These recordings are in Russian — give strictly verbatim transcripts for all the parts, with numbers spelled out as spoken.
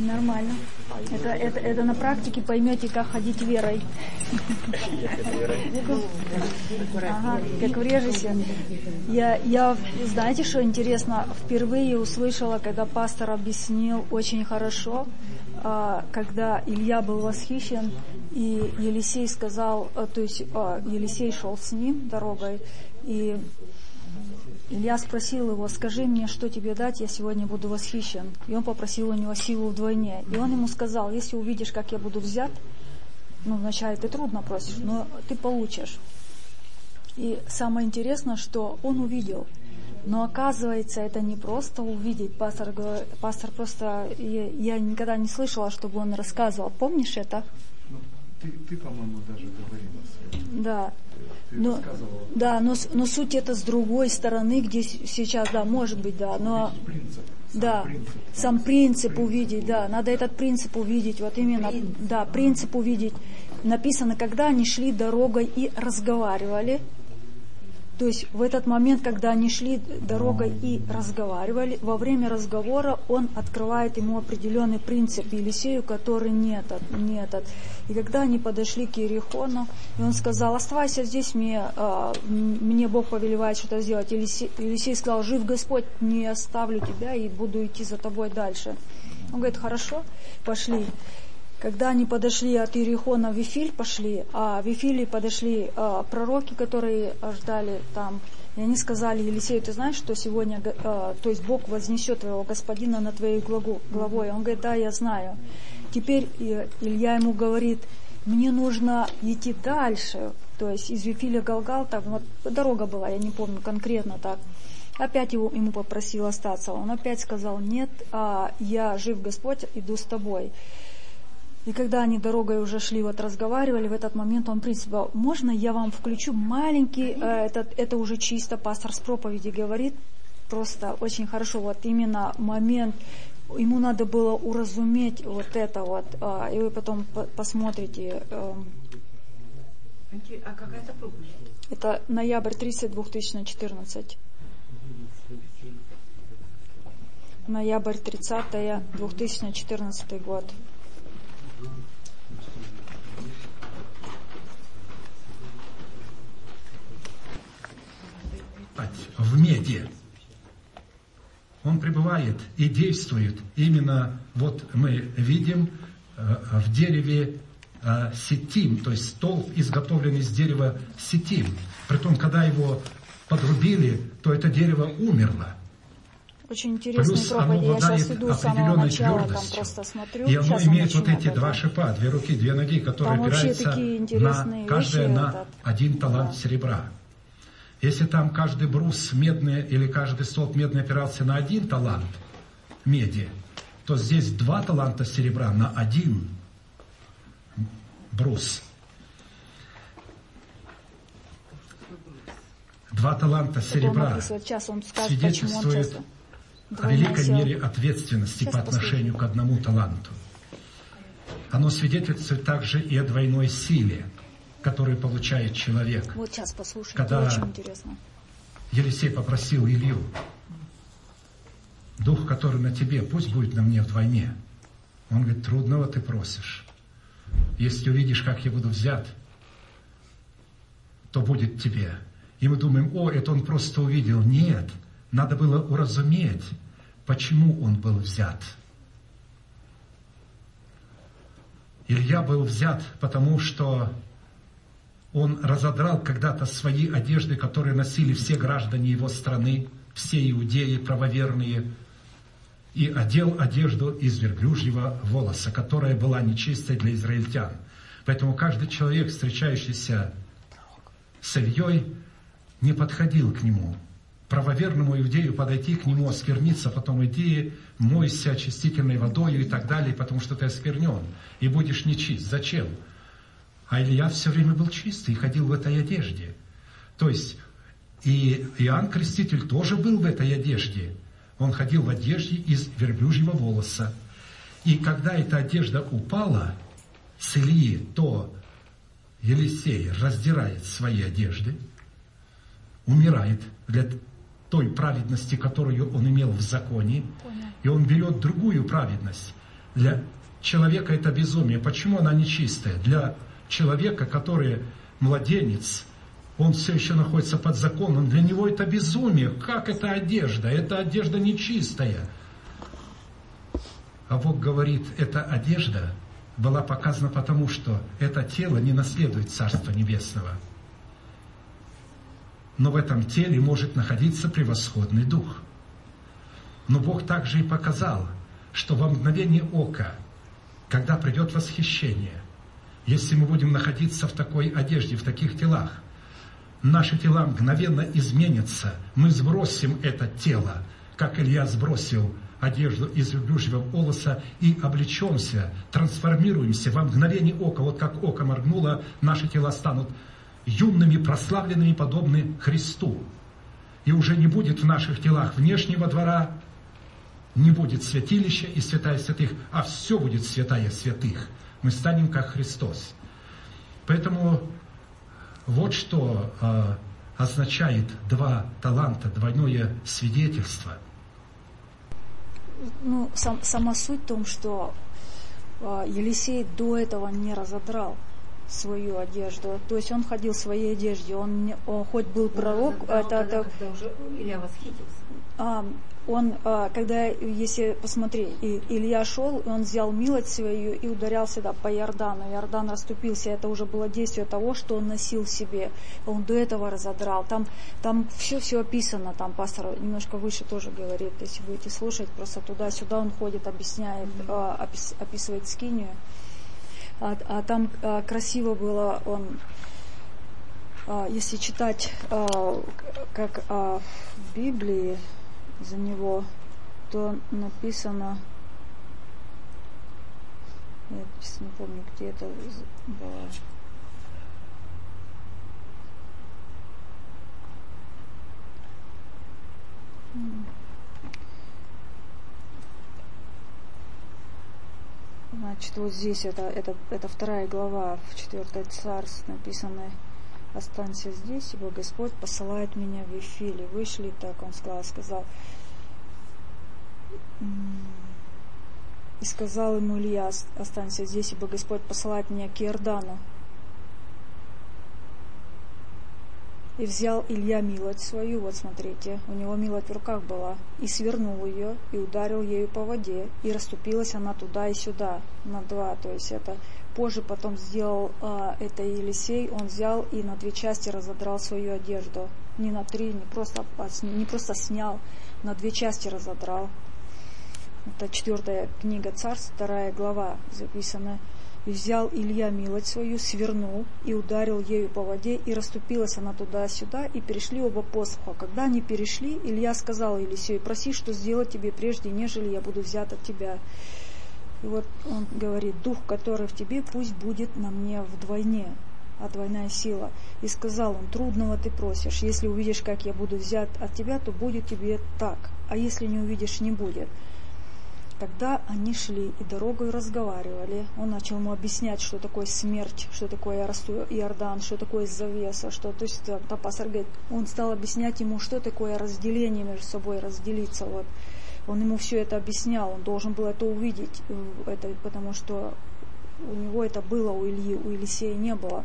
Нормально. Это, это, это на практике поймете, как ходить верой. Ага, как в режисе. Я, я, знаете, что интересно? Впервые услышала, когда пастор объяснил очень хорошо, когда Илья был восхищен, и Елисей сказал, то есть Елисей шел с ним дорогой, и Илья спросил его: скажи мне, что тебе дать, я сегодня буду восхищен. И он попросил у него силу вдвойне. И он ему сказал: если увидишь, как я буду взят, ну, вначале ты трудно просишь, но ты получишь. И самое интересное, что он увидел. Но оказывается, это не просто увидеть. Пастор, пастор просто, я, я никогда не слышала, чтобы он рассказывал. Помнишь это? Ну, ты, ты, по-моему, даже говорила. Да. Но, да, но, но суть это с другой стороны, где сейчас, да, может быть, да, но принцип, сам да, принцип, сам принцип увидеть, да, надо этот принцип увидеть, вот именно, да, принцип увидеть. Написано, когда они шли дорогой и разговаривали. То есть в этот момент, когда они шли дорогой и разговаривали, во время разговора он открывает ему определенный принцип Елисею, который не этот, не этот. И когда они подошли к Иерихону, и он сказал: оставайся здесь, мне, а, мне Бог повелевает что-то сделать. Елисей, Елисей сказал: жив Господь, не оставлю тебя и буду идти за тобой дальше. Он говорит: хорошо, пошли. Когда они подошли от Иерихона в Вифиль, пошли, а в Вифиле подошли а, пророки, которые ждали там, и они сказали Елисею: ты знаешь, что сегодня, а, то есть Бог вознесет твоего господина над твоей главой? Он говорит: да, я знаю. Теперь Илья ему говорит: мне нужно идти дальше, то есть из Вифиля Галгал, там вот дорога была, я не помню конкретно так. Опять его, ему попросил остаться, он опять сказал: нет, а, я жив Господь, иду с тобой. И когда они дорогой уже шли, вот разговаривали, в этот момент он, в принципе, можно я вам включу маленький, э, это, это уже чисто пастор с проповеди говорит, просто очень хорошо, вот именно момент, ему надо было уразуметь вот это вот, э, и вы потом по- посмотрите. Э, а какая это проповедь? Это ноябрь тридцатый, две тысячи четырнадцатый. Ноябрь тридцатый, две тысячи четырнадцатый год. В меди. Он пребывает и действует. Именно вот мы видим э, в дереве э, ситим, то есть столб, изготовленный из дерева ситим. Притом, когда его подрубили, то это дерево умерло. Очень интересная проповедь. Я сейчас иду с самого начала, там просто смотрю. И оно имеет вот эти это. два шипа, две руки, две ноги, которые там опираются на каждое на этот. один талант да. серебра. Если там каждый брус медный или каждый столб медный опирался на один талант меди, то здесь два таланта серебра на один брус. Два таланта серебра свидетельствуют о великой мере ответственности по отношению к одному таланту. Оно свидетельствует также и о двойной силе, который получает человек. Вот сейчас послушай, когда это очень интересно. Елисей попросил Илью: дух, который на тебе, пусть будет на мне вдвойне. Он говорит: трудного ты просишь. Если увидишь, как я буду взят, то будет тебе. И мы думаем: о, это он просто увидел. Нет, надо было уразуметь, почему он был взят. Илья был взят, потому что он разодрал когда-то свои одежды, которые носили все граждане его страны, все иудеи правоверные, и одел одежду из верблюжьего волоса, которая была нечистой для израильтян. Поэтому каждый человек, встречающийся с Ильей, не подходил к нему. Правоверному иудею подойти к нему, оскверниться, потом иди, мойся очистительной водой и так далее, потому что ты осквернен, и будешь нечист. Зачем? А Илья все время был чистый и ходил в этой одежде. То есть и Иоанн Креститель тоже был в этой одежде. Он ходил в одежде из верблюжьего волоса. И когда эта одежда упала с Ильи, то Елисей раздирает свои одежды, умирает для той праведности, которую он имел в законе, и он берет другую праведность. Для человека это безумие. Почему она нечистая? Для человека, который младенец, он все еще находится под законом, для него это безумие. Как это одежда? Это одежда нечистая. А Бог говорит, эта одежда была показана потому, что это тело не наследует Царства Небесного. Но в этом теле может находиться превосходный дух. Но Бог также и показал, что во мгновение ока, когда придет восхищение, если мы будем находиться в такой одежде, в таких телах, наши тела мгновенно изменятся, мы сбросим это тело, как Илья сбросил одежду из верблюжьего волоса и облечемся, трансформируемся во мгновение ока. Вот как око моргнуло, наши тела станут юными, прославленными, подобны Христу. И уже не будет в наших телах внешнего двора, не будет святилища и святая святых, а все будет святая святых. Мы станем как Христос. Поэтому вот что э, означает два таланта, двойное свидетельство. Ну, сам, сама суть в том, что э, Елисей до этого не разодрал свою одежду. То есть он ходил в своей одежде. Он, не, он хоть был пророк, он разодрал, это, когда, это, когда уже Илья восхитился. А, он, а, когда, если посмотри, и Илья шел, он взял милость свою и ударял сюда по Иордану. Иордан расступился, это уже было действие того, что он носил в себе. Он до этого разодрал. Там, там все-все описано, там пастор немножко выше тоже говорит, если будете слушать, просто туда-сюда он ходит, объясняет, mm-hmm. а, опис, описывает скинию. А, а там а, красиво было, он, а, если читать, а, как а, в Библии, за него, то написано, я сейчас не помню, где это было. Значит, вот здесь это, это, это вторая глава, в четвертой царств написано: останься здесь, ибо Господь посылает меня в Вифиле. Вышли, так он сказал, сказал. И сказал ему Илья: останься здесь, ибо Господь посылает меня к Иордану. И взял Илья милость свою, вот смотрите, у него милость в руках была, и свернул ее, и ударил ею по воде, и расступилась она туда и сюда, на два, то есть это позже потом сделал а, это Елисей, он взял и на две части разодрал свою одежду, не на три, не просто, не просто снял, на две части разодрал. Это четвертая книга Царств, вторая глава записана. И взял Илья милость свою, свернул и ударил ею по воде, и расступилась она туда-сюда, и перешли оба посоха. Когда они перешли, Илья сказал Елисею: проси, что сделать тебе прежде, нежели я буду взят от тебя. И вот он говорит: дух, который в тебе, пусть будет на мне вдвойне, а двойная сила. И сказал он: трудного ты просишь, если увидишь, как я буду взят от тебя, то будет тебе так, а если не увидишь, не будет. Когда они шли и дорогой разговаривали, он начал ему объяснять, что такое смерть, что такое Иордан, что такое завеса, что, то есть, там пастор говорит, он стал объяснять ему, что такое разделение между собой, разделиться, вот. Он ему все это объяснял, он должен был это увидеть, это, потому что у него это было, у Ильи, у Елисея не было.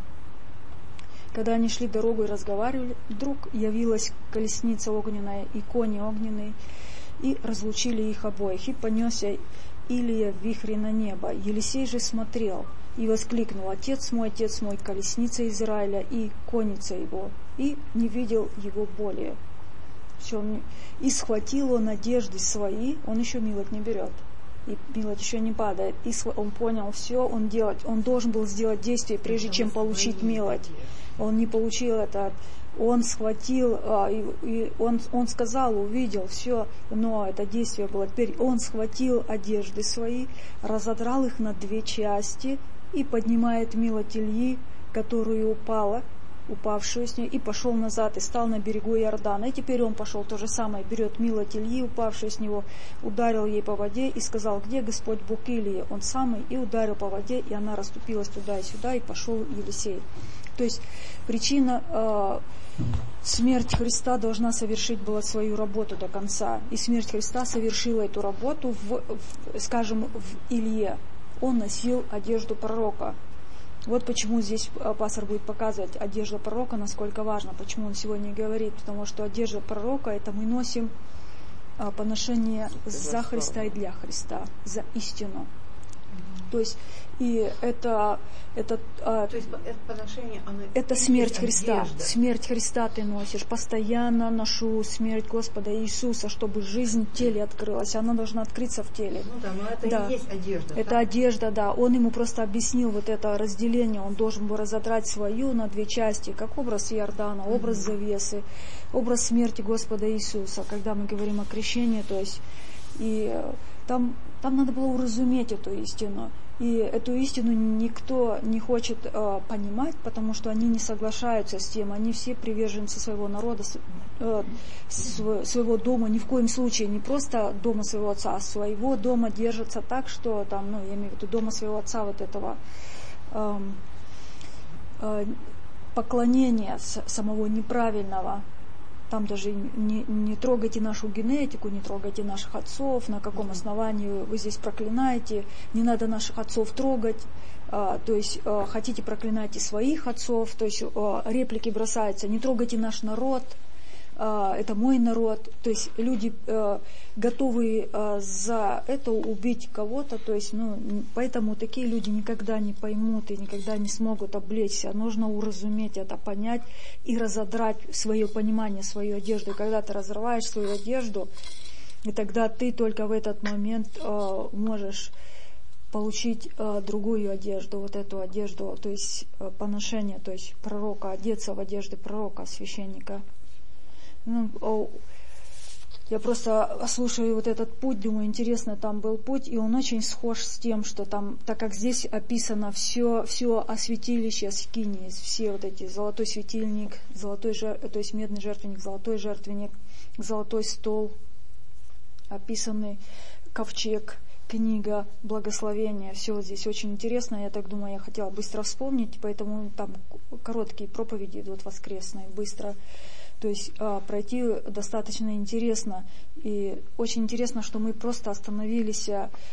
Когда они шли дорогой и разговаривали, вдруг явилась колесница огненная и кони огненные, и разлучили их обоих, и понесся Илия в вихре на небо. Елисей же смотрел и воскликнул: отец мой, отец мой, колесница Израиля и конница его, и не видел его более. Все, и схватил он одежды свои, он еще милость не берет, и милость еще не падает, и он понял все, он делать, он должен был сделать действие, прежде чем получить милость. Он не получил это. Он схватил, и, и он, он сказал, увидел все, но это действие было. Теперь он схватил одежды свои, разодрал их на две части и поднимает милость Ильи, которая упала, упавшую с нее, и пошел назад, и стал на берегу Иордана. И теперь он пошел то же самое, берет милость Ильи, упавшую с него, ударил ей по воде и сказал: где Господь Бог Илии? Он самый, и ударил по воде, и она расступилась туда и сюда, и пошел Елисей. То есть причина, э, смерть Христа должна совершить была свою работу до конца. И смерть Христа совершила эту работу, в, в, скажем, в Илье. Он носил одежду пророка. Вот почему здесь пастор будет показывать одежда пророка, насколько важно, почему он сегодня говорит, потому что одежда пророка, это мы носим а, поношение за Христа и для Христа, за истину. То есть, и это, это, а, То есть это поношение, оно это смерть Христа. Одежда. Смерть Христа ты носишь. Постоянно ношу смерть Господа Иисуса, чтобы жизнь в теле открылась. Она должна открыться в теле. Ну да, но это да. и есть одежда. Это так? одежда, да. Он ему просто объяснил вот это разделение. Он должен был разодрать свою на две части, как образ Иордана, образ завесы, образ смерти Господа Иисуса. Когда мы говорим о крещении, то есть и там, там надо было уразуметь эту истину. И эту истину никто не хочет э, понимать, потому что они не соглашаются с тем. Они все приверженцы своего народа, э, св- своего дома, ни в коем случае не просто дома своего отца, а своего дома держатся так, что там, ну, я имею в виду дома своего отца, вот этого э, э, поклонения самого неправильного. Там даже не, не трогайте нашу генетику, не трогайте наших отцов, на каком основании вы здесь проклинаете, не надо наших отцов трогать, а, то есть а, хотите проклинайте своих отцов, то есть а, реплики бросаются, не трогайте наш народ, а, это мой народ, то есть люди а, готовы а, за это убить кого-то, то есть, ну, поэтому такие люди никогда не поймут и никогда не смогут облечься, нужно уразуметь это, понять и разодрать свое понимание, свою одежду. И когда ты разрываешь свою одежду, и тогда ты только в этот момент э, можешь получить э, другую одежду, вот эту одежду, то есть э, поношение, то есть пророка, одеться в одежды пророка, священника. Ну, о, я просто слушаю вот этот путь, думаю, интересно, там был путь, и он очень схож с тем, что там, так как здесь описано все, все о святилище, о скинии, все вот эти золотой светильник, золотой жер, то есть медный жертвенник, золотой жертвенник, золотой стол, описанный ковчег, книга, благословения, все вот здесь очень интересно, я так думаю, я хотела быстро вспомнить, поэтому там короткие проповеди идут воскресные, быстро. То есть а, пройти достаточно интересно. И очень интересно, что мы просто остановились,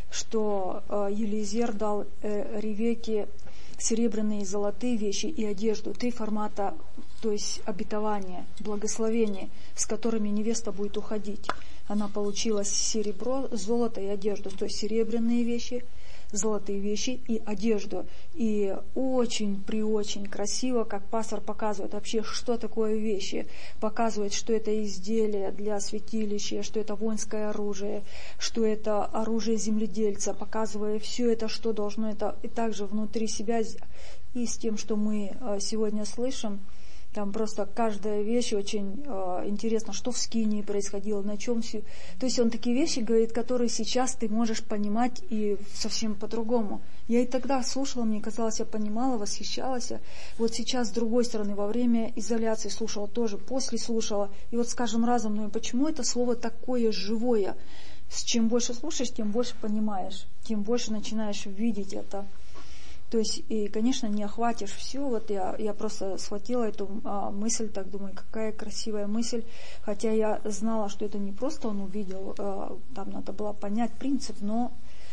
что а, Елизер дал э, Ревекке серебряные и золотые вещи и одежду, три формата, то есть обетования, благословения, с которыми невеста будет уходить. Она получила серебро, золото и одежду, то есть серебряные вещи, золотые вещи и одежду. И очень-преочень красиво, как пастор показывает вообще, что такое вещи. Показывает, что это изделие для святилища, что это воинское оружие, что это оружие земледельца, показывая все это, что должно это и также внутри себя. И с тем, что мы сегодня слышим, там просто каждая вещь очень э, интересно, что в скинии происходило, на чем все. То есть он такие вещи говорит, которые сейчас ты можешь понимать и совсем по-другому. Я и тогда слушала, мне казалось, я понимала, восхищалась. Вот сейчас с другой стороны, во время изоляции слушала тоже, после слушала. И вот скажем разом, ну и почему это слово такое живое? С чем больше слушаешь, тем больше понимаешь, тем больше начинаешь видеть это. То есть, и, конечно, не охватишь все. Вот я, я просто схватила эту а, мысль, так думаю, какая красивая мысль. Хотя я знала, что это не просто он увидел, а, там надо было понять принцип, но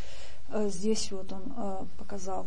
а, здесь вот он а, показал.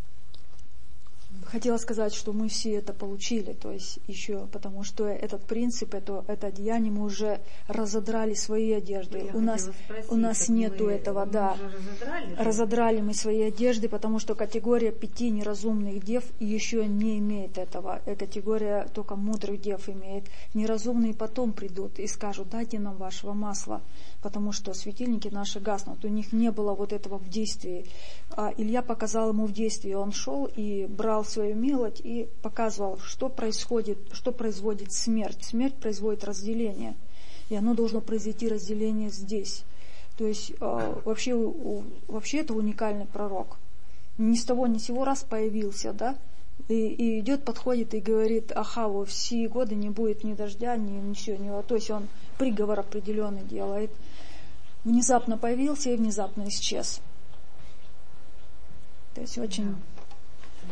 Хотела сказать, что мы все это получили, то есть еще, потому что этот принцип, это, это одеяние мы уже разодрали свои одежды. Я у нас, спросить, у нас нету мы, этого, мы да. Разодрали, разодрали мы свои одежды, потому что категория пяти неразумных дев еще не имеет этого. Категория только мудрых дев имеет. Неразумные потом придут и скажут, дайте нам вашего масла, потому что светильники наши гаснут. У них не было вот этого в действии. А Илья показал ему в действии. Он шел и брал свою мелочь и показывал, что происходит, что производит смерть. Смерть производит разделение. И оно должно произойти разделение здесь. То есть э, вообще, у, вообще это уникальный пророк. Ни с того ни с сего раз появился, да? И, и идет, подходит и говорит, Ахаву, в сии годы не будет ни дождя, ни ничего, ни... То есть он приговор определенный делает. Внезапно появился и внезапно исчез. То есть очень...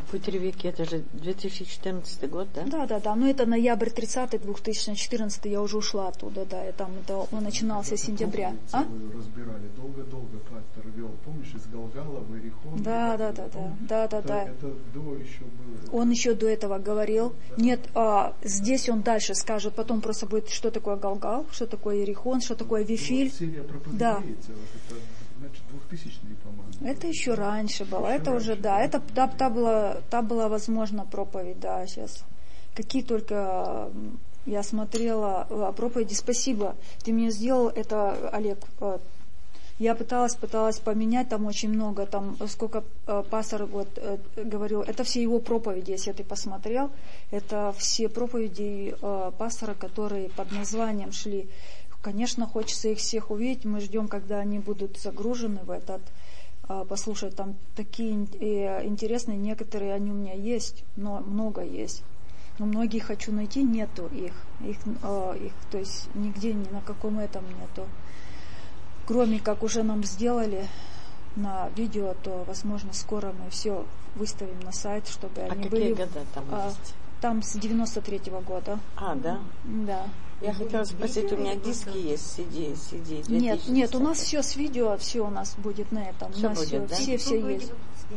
Путь Ревекки, это же две тысячи четырнадцатый год, да? Да, да, да. Но это ноябрь тридцатый, две тысячи четырнадцатый, я уже ушла оттуда, да. И там это он начинался с сентября. А? Разбирали долго-долго, пастор вел, помнишь, из Галгала в Иерихон. Да, да, да, да, да, да, да. Это до еще было. Он еще до этого говорил. Да. Нет, а, здесь он дальше скажет, потом просто будет, что такое Галгал, что такое Иерихон, что такое Вифиль. Вот серия проповедей, да. Вот это, значит, двухтысячные, по-моему. Это еще раньше было, еще это раньше, уже, да, это та, та, была, та была возможна проповедь, да, сейчас. Какие только я смотрела проповеди, спасибо, ты мне сделал это, Олег. Я пыталась, пыталась поменять, там очень много, там сколько э, пастор вот, э, говорил, это все его проповеди, если ты посмотрел, это все проповеди э, пастора, которые под названием шли. Конечно, хочется их всех увидеть, мы ждем, когда они будут загружены в этот, э, послушать, там такие э, интересные, некоторые они у меня есть, но много есть. Но многие хочу найти, нету их, их, э, их то есть нигде, ни на каком этом нету. Кроме как уже нам сделали на видео, то, возможно, скоро мы все выставим на сайт, чтобы а они какие были... года там а, есть? Там с девяносто третьего года. А, да? Да. Я хотела спросить, у меня диски есть, си ди, си ди. Нет, нет, у нас все с видео, все у нас будет на этом. Все у нас будет, все, да? все, все есть.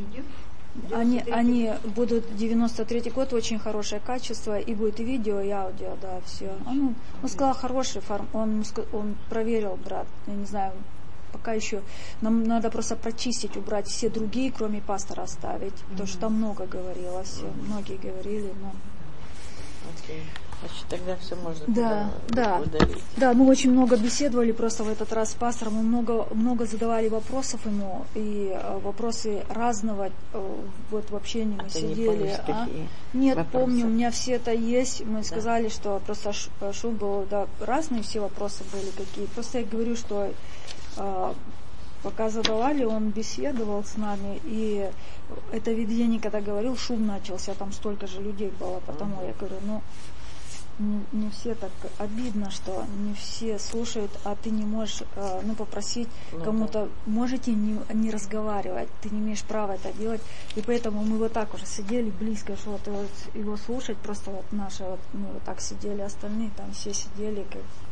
Они, они будут девяносто третий год, очень хорошее качество, и будет и видео, и аудио, да, все. Он, он сказал, хороший форм, он, он проверил, брат, я не знаю, пока еще, нам надо просто прочистить, убрать все другие, кроме пастора оставить, mm-hmm. потому что там много говорилось, mm-hmm. многие говорили, но... Okay. Значит, тогда все можно да, да, удалить. Да, мы очень много беседовали просто в этот раз с пастором, мы много, много задавали вопросов ему, и э, вопросы разного, э, вот в общении мы а сидели. Ты не помнишь, а? Нет, вопросы? Помню, у меня все это есть, мы да. сказали, что просто шум был, да, разные все вопросы были какие, просто я говорю, что э, пока задавали, он беседовал с нами, и это видение, когда говорил, шум начался, там столько же людей было, потому mm-hmm. я говорю, ну, не, не все так, обидно, что не все слушают, а ты не можешь, э, ну, попросить ну, кому-то, да. можете не, не разговаривать, ты не имеешь права это делать, и поэтому мы вот так уже сидели близко, что вот его, его слушать, просто вот наши, вот, мы вот так сидели, остальные там все сидели,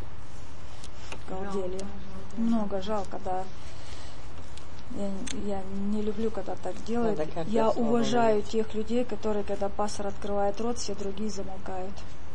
как галдели. Много жалко, да. Я, я не люблю, когда так делают. Да, я уважаю слово. Тех людей, которые, когда пастор открывает рот, все другие замолкают.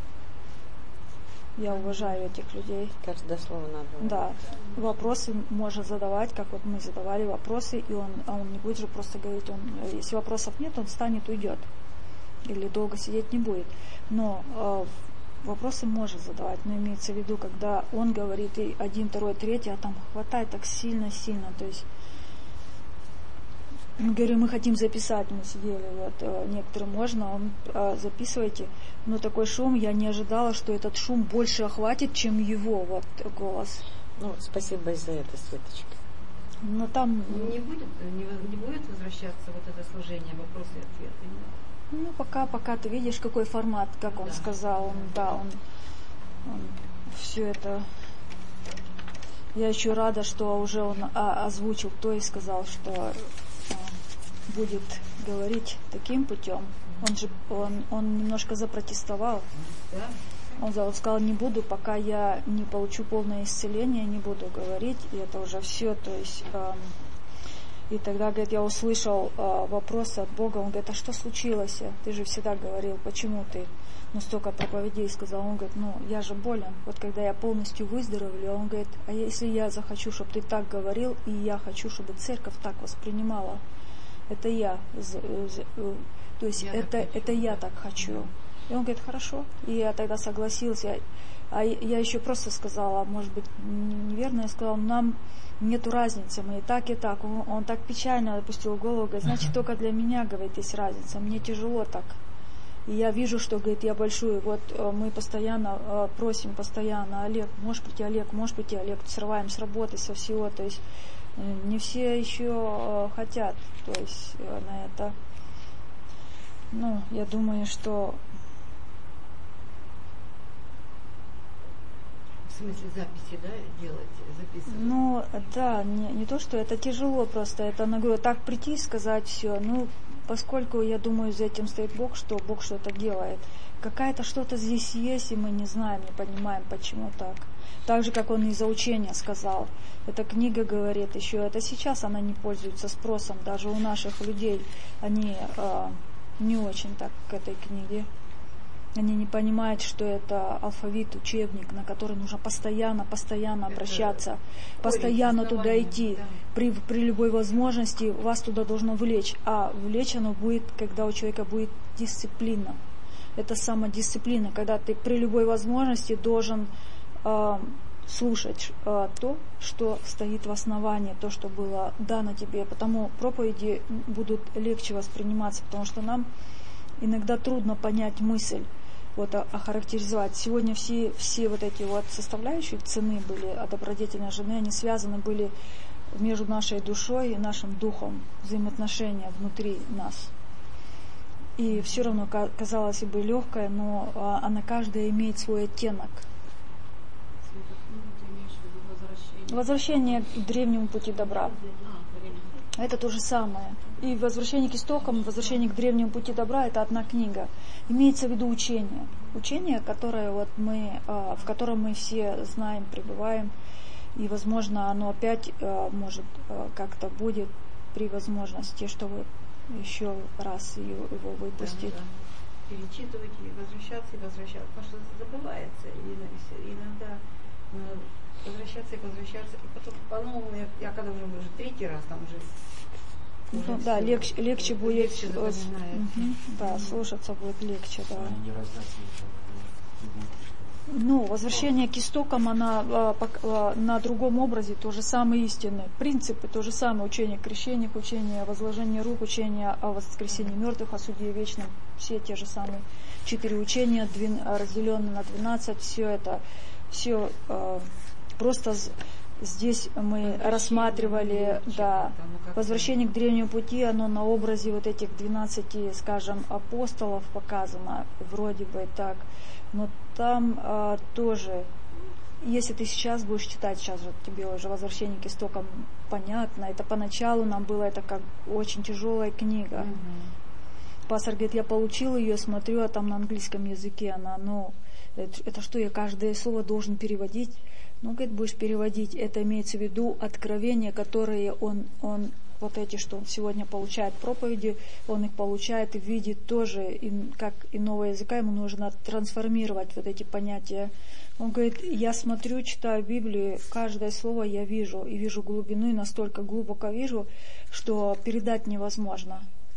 Я уважаю этих людей. Каждое слово надо. Да. Вопросы можно задавать, как вот мы задавали вопросы, и он, а он не будет же просто говорить, он, если вопросов нет, он встанет, уйдет. Или долго сидеть не будет. Но э, вопросы можно задавать, но имеется в виду, когда он говорит и один, второй, третий, а там хватает так сильно-сильно, то есть мы говорим, мы хотим записать, мы сидели, вот, некоторые можно, он, а, записывайте, но такой шум, я не ожидала, что этот шум больше охватит, чем его, вот, голос. Ну, спасибо и за это, Светочка. Но там... Не будет, не, не будет возвращаться вот это служение, вопросы и ответы? Ну, пока, пока ты видишь, какой формат, как он да. сказал, он, да, он, он все это... Я еще рада, что уже он а, озвучил то и сказал, что... будет говорить таким путем. Он же он, он немножко запротестовал. Он, он сказал, не буду, пока я не получу полное исцеление, не буду говорить, и это уже все. То есть, э, и тогда, говорит, я услышал э, вопросы от Бога. Он говорит, а что случилось? Ты же всегда говорил, почему ты ну, столько проповедей сказал? Он говорит, ну, я же болен. Вот когда я полностью выздоровлю, он говорит, а если я захочу, чтобы ты так говорил, и я хочу, чтобы церковь так воспринимала, это я, то есть я это, это я так хочу. И он говорит, хорошо. И я тогда согласился. А я еще просто сказала, может быть, неверно, я сказала, нам нету разницы, мы и так, и так. Он, он так печально опустил голову, говорит, значит, только для меня, говорит, есть разница, мне тяжело так. И я вижу, что, говорит, я большую, вот мы постоянно просим, постоянно, Олег, можешь прийти, Олег, можешь прийти, Олег, срываем с работы, со всего, то есть не все еще хотят, то есть на это. Ну, я думаю, что... В смысле записи, да, делать, записывать? Ну, да, не, не то, что это тяжело просто, это, на говорю, так прийти и сказать все, ну, поскольку, я думаю, за этим стоит Бог, что Бог что-то делает. Какая-то что-то здесь есть, и мы не знаем, не понимаем, почему так. Так же, как он из-за учения сказал. Эта книга говорит еще, это сейчас она не пользуется спросом, даже у наших людей. Они э, не очень так к этой книге. Они не понимают, что это алфавит, учебник, на который нужно постоянно, постоянно обращаться, постоянно туда идти. Да. При, при любой возможности вас туда должно влечь. А влечь оно будет, когда у человека будет дисциплина. Это самодисциплина, когда ты при любой возможности должен э, слушать э, то, что стоит в основании, то, что было дано тебе. Потому проповеди будут легче восприниматься, потому что нам иногда трудно понять мысль. Вот, охарактеризовать. Сегодня все, все вот эти вот составляющие цены были от добродетельной жены, они связаны были между нашей душой и нашим духом, взаимоотношения внутри нас. И все равно, казалось бы, легкая, но она каждая имеет свой оттенок. Возвращение к древнему пути добра. Это то же самое. И возвращение к истокам, возвращение к древнему пути добра — это одна книга. Имеется в виду учение. Учение, которое вот мы, в котором мы все знаем, пребываем. И, возможно, оно опять, может, как-то будет при возможности, чтобы еще раз его выпустить. Да, да. Перечитывать и возвращаться, и возвращаться. Потому что забывается. И иногда возвращаться и возвращаться. И потом, по-новому, я, я когда уже, уже третий раз там уже... Ну, да, легче, легче будет легче угу, да, слушаться будет легче, да. Ну, возвращение к истокам, она а, а, на другом образе то же самое истины. Принципы то же самое. Учение о крещениях, учение о возложении рук, учение о воскресении мертвых, о суде вечном. Все те же самые четыре учения, двин, разделенные на двенадцать. Все это, все а, просто... Здесь мы рассматривали, да, возвращение к древнему пути, оно на образе вот этих двенадцати, скажем, апостолов показано, вроде бы так, но там а, тоже, если ты сейчас будешь читать, сейчас же тебе уже возвращение к истокам понятно, это поначалу нам было это как очень тяжелая книга. Mm-hmm. Пастор говорит, я получил ее, смотрю, а там на английском языке она, ну, это, это что, я каждое слово должен переводить? Ну, говорит, будешь переводить, это имеется в виду откровения, которые он, он, вот эти, что он сегодня получает проповеди, он их получает и видит тоже, и, как иного языка, ему нужно трансформировать вот эти понятия. Он говорит, я смотрю, читаю Библию, каждое слово я вижу, и вижу глубину, и настолько глубоко вижу, что передать невозможно.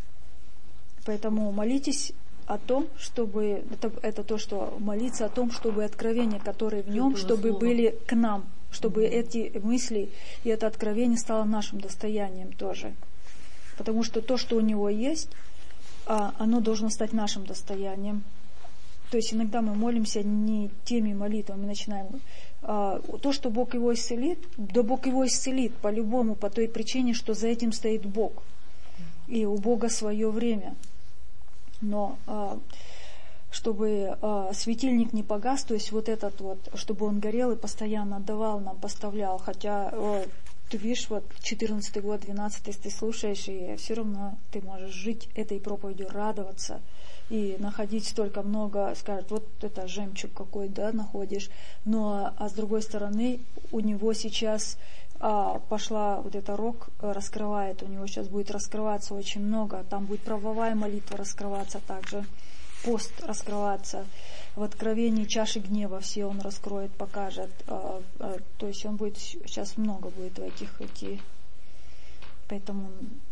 Поэтому молитесь о том, чтобы, это, это то, что молиться о том, чтобы откровения, которые в нем, чтобы слово. Были к нам, чтобы mm-hmm. эти мысли и это откровение стало нашим достоянием тоже. Потому что то, что у него есть, оно должно стать нашим достоянием. То есть иногда мы молимся не теми молитвами, мы начинаем. То, что Бог его исцелит, да Бог его исцелит по-любому, по той причине, что за этим стоит Бог. И у Бога свое время. Но а, чтобы а, светильник не погас, то есть вот этот вот, чтобы он горел и постоянно отдавал нам, поставлял, хотя о, ты видишь, вот четырнадцатый год, двенадцатый, ты слушаешь, и все равно ты можешь жить этой проповедью, радоваться и находить столько много, скажут, вот это жемчуг какой, да, находишь, но а с другой стороны у него сейчас А, пошла вот эта рог раскрывает, у него сейчас будет раскрываться очень много, там будет правовая молитва раскрываться также, пост раскрываться, в откровении чаши гнева все он раскроет, покажет, а, а, то есть он будет, сейчас много будет в этих идти, поэтому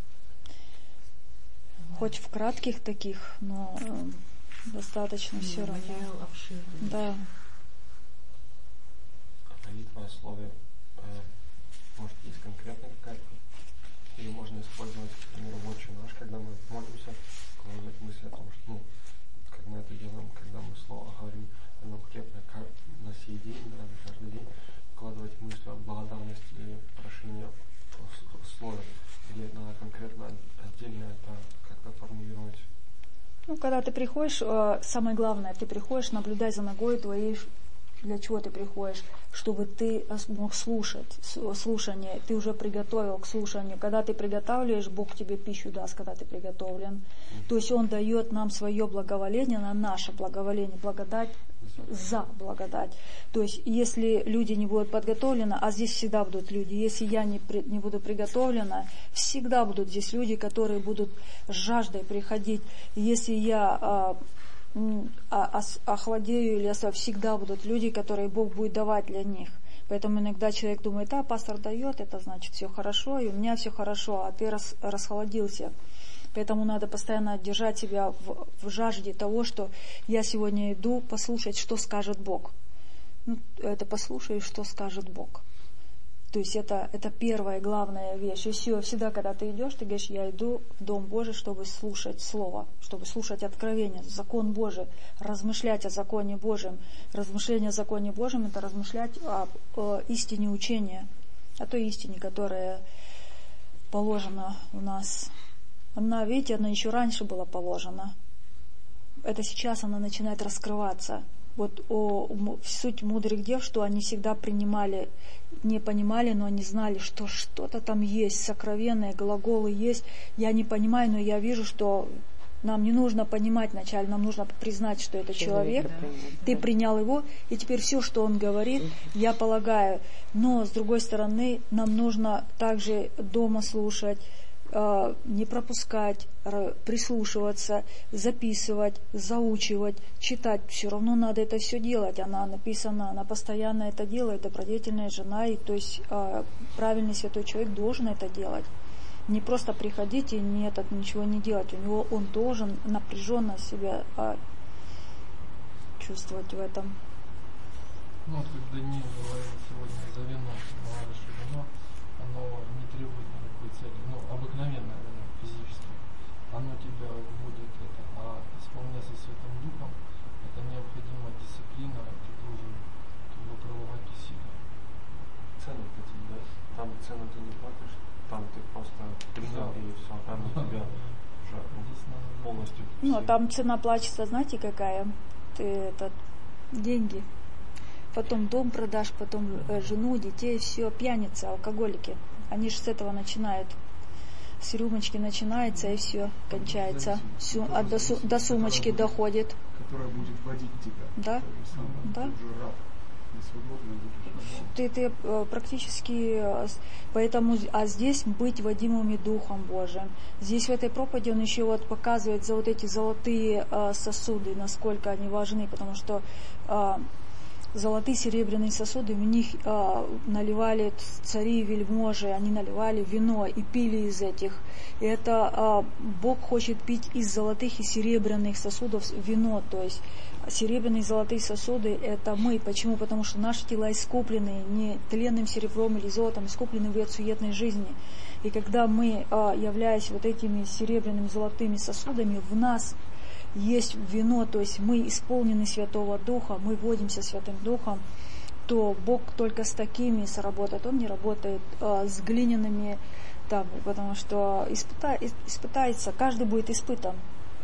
хоть в кратких таких, но э, достаточно все равно. Да. Молитва о слове. Может, есть конкретная какая-то, или можно использовать, например, «Отче наш», когда мы молимся, вкладывать мысли о том, что, ну, как мы это делаем, когда мы слово говорим, оно хлеб на сей день, да, на каждый день, вкладывать мысли о благодарности и прошении в слове, или надо конкретно отдельно это как-то формулировать? Ну, когда ты приходишь, самое главное, ты приходишь, наблюдай за ногой твоей для чего ты приходишь? Чтобы ты мог слушать, слушание, ты уже приготовил к слушанию. Когда ты приготавливаешь, Бог тебе пищу даст, когда ты приготовлен. То есть Он дает нам свое благоволение, на наше благоволение, благодать за благодать. То есть, если люди не будут подготовлены, а здесь всегда будут люди, если я не, при, не буду приготовлена, всегда будут здесь люди, которые будут с жаждой приходить. Если я а, а, охладею или ослаб, всегда будут люди, которые Бог будет давать для них. Поэтому иногда человек думает, а, пастор дает, это значит все хорошо, и у меня все хорошо, а ты рас, расхолодился. Поэтому надо постоянно держать себя в, в жажде того, что я сегодня иду послушать, что скажет Бог. Ну, это послушай, что скажет Бог. То есть это, это первая главная вещь. И все, всегда, когда ты идешь, ты говоришь, я иду в Дом Божий, чтобы слушать Слово, чтобы слушать откровение, закон Божий, размышлять о законе Божьем. Размышление о законе Божьем — это размышлять о, о истине учения, о той истине, которая положена у нас. Она, видите, она еще раньше была положена. Это сейчас она начинает раскрываться. Вот о, суть мудрых дев, что они всегда принимали, не понимали, но они знали, что что-то там есть, сокровенное, глаголы есть. Я не понимаю, но я вижу, что нам не нужно понимать вначале, нам нужно признать, что это человек. Да. Ты принял его, и теперь все, что он говорит, я полагаю. Но, с другой стороны, нам нужно также дома слушать, не пропускать, прислушиваться, записывать, заучивать, читать. Все равно надо это все делать. Она написана, она постоянно это делает, добродетельная жена, и то есть правильный святой человек должен это делать. Не просто приходить и не этот, ничего не делать. У него он должен напряженно себя чувствовать в этом. Ну, вот как Даниил говорил сегодня за вино, говоришь, что вино, оно не требует никакой цели. Ну, обыкновенное вино, физически. Оно тебя вводит это, а исполняться Святым Духом, это необходимая дисциплина, это тоже кровавая кисина. Цену платить, да? Там цену ты не платишь, там ты просто принял, да. И все, там у тебя уже полностью. Ну, там цена платится, знаете, какая? Ты этот, деньги. Потом дом продашь, потом э, жену, детей, все, пьяницы, алкоголики. Они же с этого начинают. С рюмочки начинается и все, кончается. Все, а до, су, до сумочки которая доходит. Будет, которая будет водить тебя. Да? Да. Ты, ты э, практически, э, поэтому, а здесь быть водимыми Духом Божиим. Здесь в этой проповеди он еще вот показывает за вот эти золотые э, сосуды, насколько они важны, потому что э, золотые серебряные сосуды, в них э, наливали цари и вельможи, они наливали вино и пили из этих. И это э, Бог хочет пить из золотых и серебряных сосудов вино, то есть серебряные и золотые сосуды — это мы. Почему? Потому что наши тела искуплены не тленным серебром или золотом, искуплены в отсуетной жизни. И когда мы, э, являясь вот этими серебряными золотыми сосудами, в нас есть вино, то есть мы исполнены Святого Духа, мы водимся Святым Духом, то Бог только с такими сработает. Он не работает а, с глиняными, там, потому что испыта, испытается, каждый будет испытан,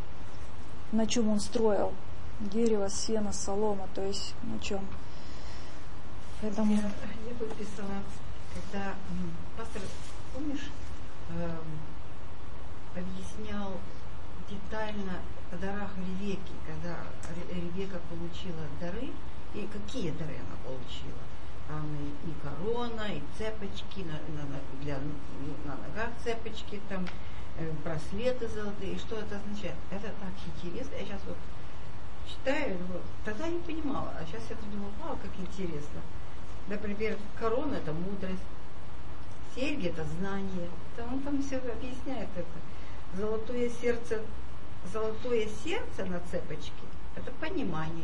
на чем он строил. Дерево, сено, солома, то есть на чем. Поэтому... Я, я выписала, когда пастор, помнишь, э, объяснял детально о дарах Ревекки, когда Ревекка получила дары, и какие дары она получила. Там и, и корона, и цепочки, на, на, для, на ногах цепочки, там э, браслеты золотые. И что это означает? Это так интересно. Я сейчас вот читаю, вот, тогда не понимала, а сейчас я думала, вау, как интересно. Например, корона — это мудрость, серьги — это знание. Там, он там все объясняет это. Золотое сердце Золотое сердце на цепочке — это понимание.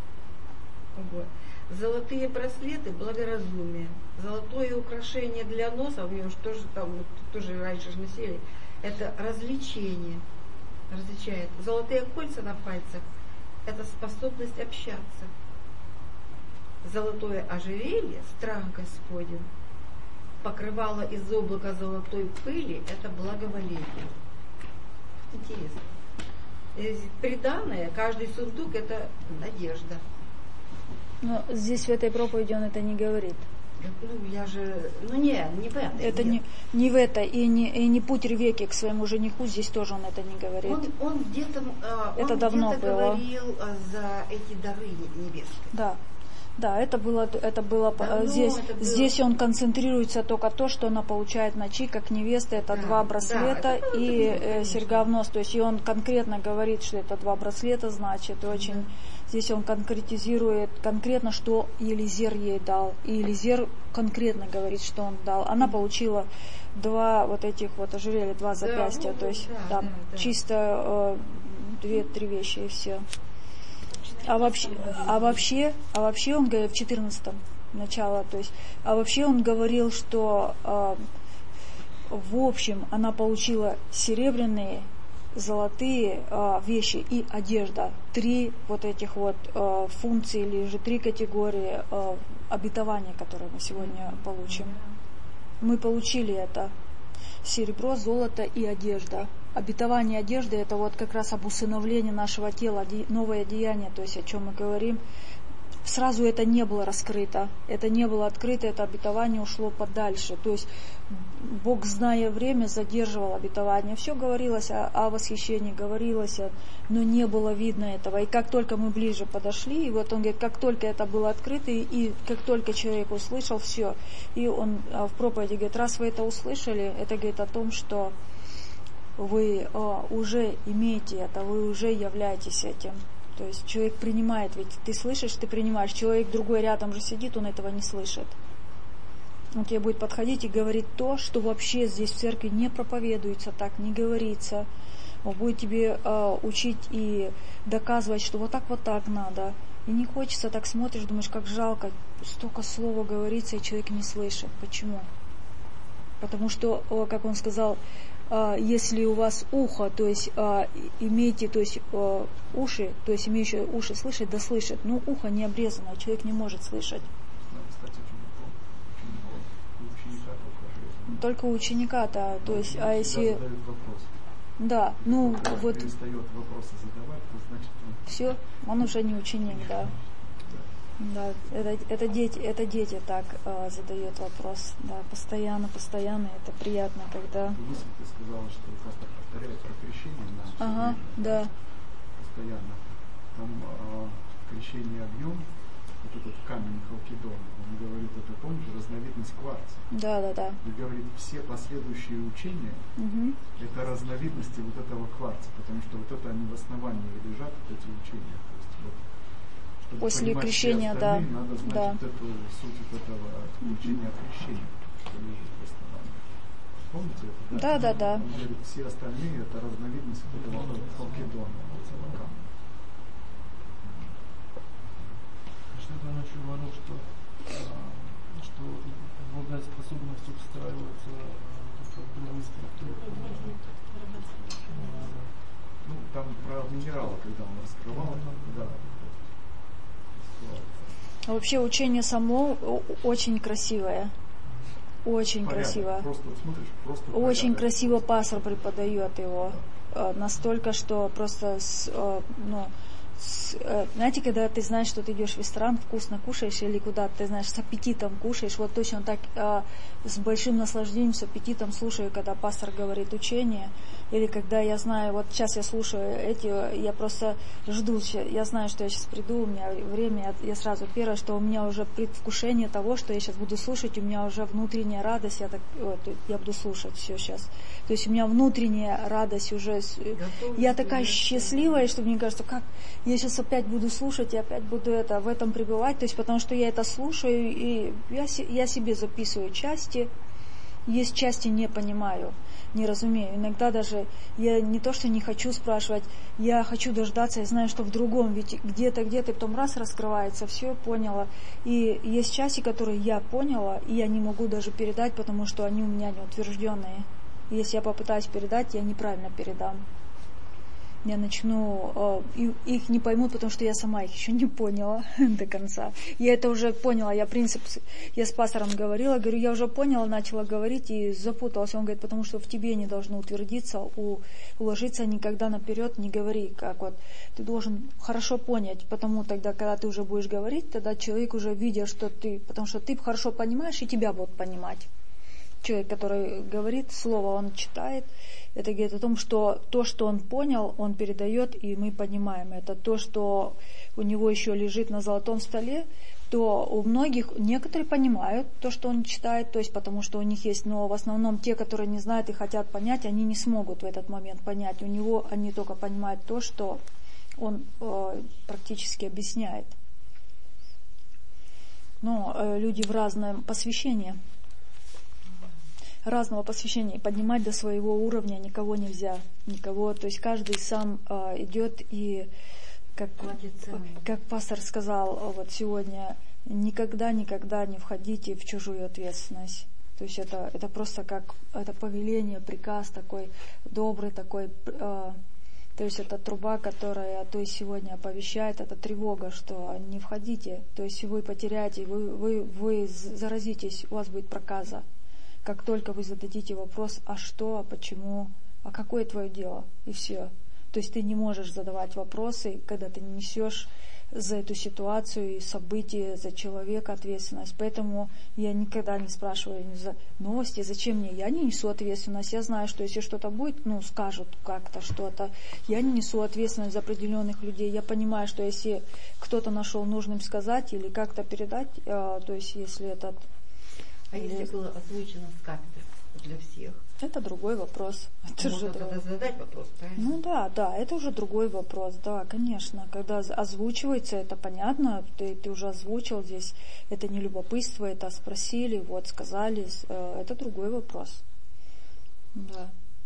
Вот. Золотые браслеты — благоразумие. Золотое украшение для носа, у него тоже там тоже раньше же носили, это развлечение. Различает. Золотые кольца на пальцах — это способность общаться. Золотое ожерелье — страх Господень. Покрывало из облака золотой пыли — это благоволение. Интересно. Приданое, каждый сундук — это надежда. Но здесь в этой проповеди он это не говорит. Ну, я же... Ну, не, не в этой. Это не, не в это, и не, и не путь Ревекки к своему жениху, здесь тоже он это не говорит. Он, он где-то, это он давно где-то было. говорил за эти дары небесные. Да. Да, это было, это было Давно здесь. это было. Здесь он концентрируется только то, что она получает ночи как невеста. Это Да, два браслета да, это и было, э, серьга в нос. То есть и он конкретно говорит, что это два браслета, значит, очень. Здесь он конкретизирует конкретно, что Елизер ей дал. И Елизер конкретно говорит, что он дал. Она получила два вот этих вот ожерелья, два запястья. Да, то есть да, там да, да. чисто э, две-три вещи и все. А вообще, а вообще, а вообще он говорит в четырнадцатом начало, то есть, а вообще он говорил, что э, в общем она получила серебряные, золотые э, вещи и одежда, три вот этих вот э, функции или же три категории э, обетования, которые мы сегодня получим. Мы получили это: серебро, золото и одежда. Обетование одежды — это вот как раз об усыновлении нашего тела, новое деяние, то есть о чем мы говорим. Сразу это не было раскрыто, это не было открыто, это обетование ушло подальше. То есть Бог, зная время, задерживал обетование. Все говорилось о, о восхищении, говорилось, но не было видно этого. И как только мы ближе подошли, и вот он говорит, как только это было открыто, и, и как только человек услышал, все. И он в проповеди говорит, раз вы это услышали, это говорит о том, что вы а, уже имеете это, вы уже являетесь этим. То есть человек принимает, ведь ты слышишь, ты принимаешь. Человек другой рядом же сидит, он этого не слышит. Он тебе будет подходить и говорить то, что вообще здесь в церкви не проповедуется, так не говорится. Он будет тебе а, учить и доказывать, что вот так, вот так надо. И не хочется, так смотришь, думаешь, как жалко, столько слова говорится, и человек не слышит. Почему? Потому что, как он сказал, если у вас ухо, то есть имейте, то есть уши, то есть имеющие уши слышать, да слышит. Ну, ухо не обрезано, человек не может слышать. Только у ученика-то, то есть, а если... Да, ну вот... Все, он уже не ученик, да. Да, это, это дети, это дети так э, задают вопрос, да, постоянно, постоянно, это приятно, когда. Мысль ты сказала, что пастор повторяет про крещение, да? Ага, да. Постоянно. Там э, крещение огнем, вот этот камень халкидон, он говорит, это помнишь, разновидность кварца. Да, да, да. И говорит, все последующие учения, угу. это разновидности вот этого кварца, потому что вот это они в основании лежат, вот эти учения. То есть, вот, после крещения, да. Надо знать да. вот эту суть вот этого учения о крещении, что лежит в основании. Помните это? Да, да, да. Он говорит, все остальные это разновидность вот этого халкидона, этого камня. Что-то он еще говорил, что, что обладает способностью встраиваться в другую структуру. Ну, там про минералы, когда он раскрывал, да. А вообще учение само очень красивое. Очень порядок. Красиво. Просто смотришь, просто очень порядок. красиво пастор преподает его. Да. Настолько, что просто с, ну, с, знаете, когда ты знаешь, что ты идешь в ресторан, вкусно кушаешь, или куда-то, ты знаешь, с аппетитом кушаешь, вот точно так с большим наслаждением, с аппетитом слушаю, когда пастор говорит учение, или когда я знаю, вот сейчас я слушаю эти, я просто жду, я знаю, что я сейчас приду, у меня время, я сразу первое, что у меня уже предвкушение того, что я сейчас буду слушать, у меня уже внутренняя радость, я, так, вот, я буду слушать все сейчас. То есть у меня внутренняя радость уже, я такая счастливая, что мне кажется, как я сейчас опять буду слушать, я опять буду это, в этом пребывать, то есть потому что я это слушаю, и я, я себе записываю части, есть части не понимаю, не разумею. Иногда даже я не то, что не хочу спрашивать, я хочу дождаться, я знаю, что в другом, ведь где-то, где-то, потом раз раскрывается, все, поняла. И есть части, которые я поняла, и я не могу даже передать, потому что они у меня не утвержденные. Если я попытаюсь передать, я неправильно передам. я начну, э, их не поймут, потому что я сама их еще не поняла до конца. Я это уже поняла, я принцип, я с пастором говорила, говорю, я уже поняла, начала говорить и запуталась. Он говорит, потому что в тебе не должно утвердиться, у, уложиться никогда наперед не говори, как вот ты должен хорошо понять, потому тогда, когда ты уже будешь говорить, тогда человек уже видит, что ты, потому что ты хорошо понимаешь, и тебя будут понимать. Человек, который говорит слово, он читает, это говорит о том, что то, что он понял, он передает, и мы понимаем. Это то, что у него еще лежит на золотом столе, то у многих, некоторые понимают то, что он читает, то есть потому что у них есть, но в основном те, которые не знают и хотят понять, они не смогут в этот момент понять. У него они только понимают то, что он э, практически объясняет. Но э, люди в разном посвящении. Разного посвящения, поднимать до своего уровня никого нельзя, никого, то есть каждый сам э, идет и, как, как пастор сказал вот сегодня, никогда, никогда не входите в чужую ответственность. То есть это, это просто как, это повеление, приказ такой добрый, такой, э, то есть это труба, которая, то есть сегодня оповещает, это тревога, что не входите, то есть вы потеряете, вы, вы, вы заразитесь, у вас будет проказа. Как только вы зададите вопрос, а что, а почему, а какое твое дело, и все. То есть ты не можешь задавать вопросы, когда ты не несешь за эту ситуацию и события, за человека ответственность. Поэтому я никогда не спрашиваю за новости, зачем мне, я не несу ответственность. Я знаю, что если что-то будет, ну, скажут как-то что-то. Я не несу ответственность за определенных людей. Я понимаю, что если кто-то нашел нужным сказать или как-то передать, э, то есть если этот... А если было озвучено с кафедры для всех? Это другой вопрос. Это Можно же тогда другой... задать вопрос, правильно? Ну да, да, это уже другой вопрос, да, конечно. Когда озвучивается, это понятно, ты, ты уже озвучил здесь, это не любопытство, это спросили, вот, сказали, это другой вопрос. Да.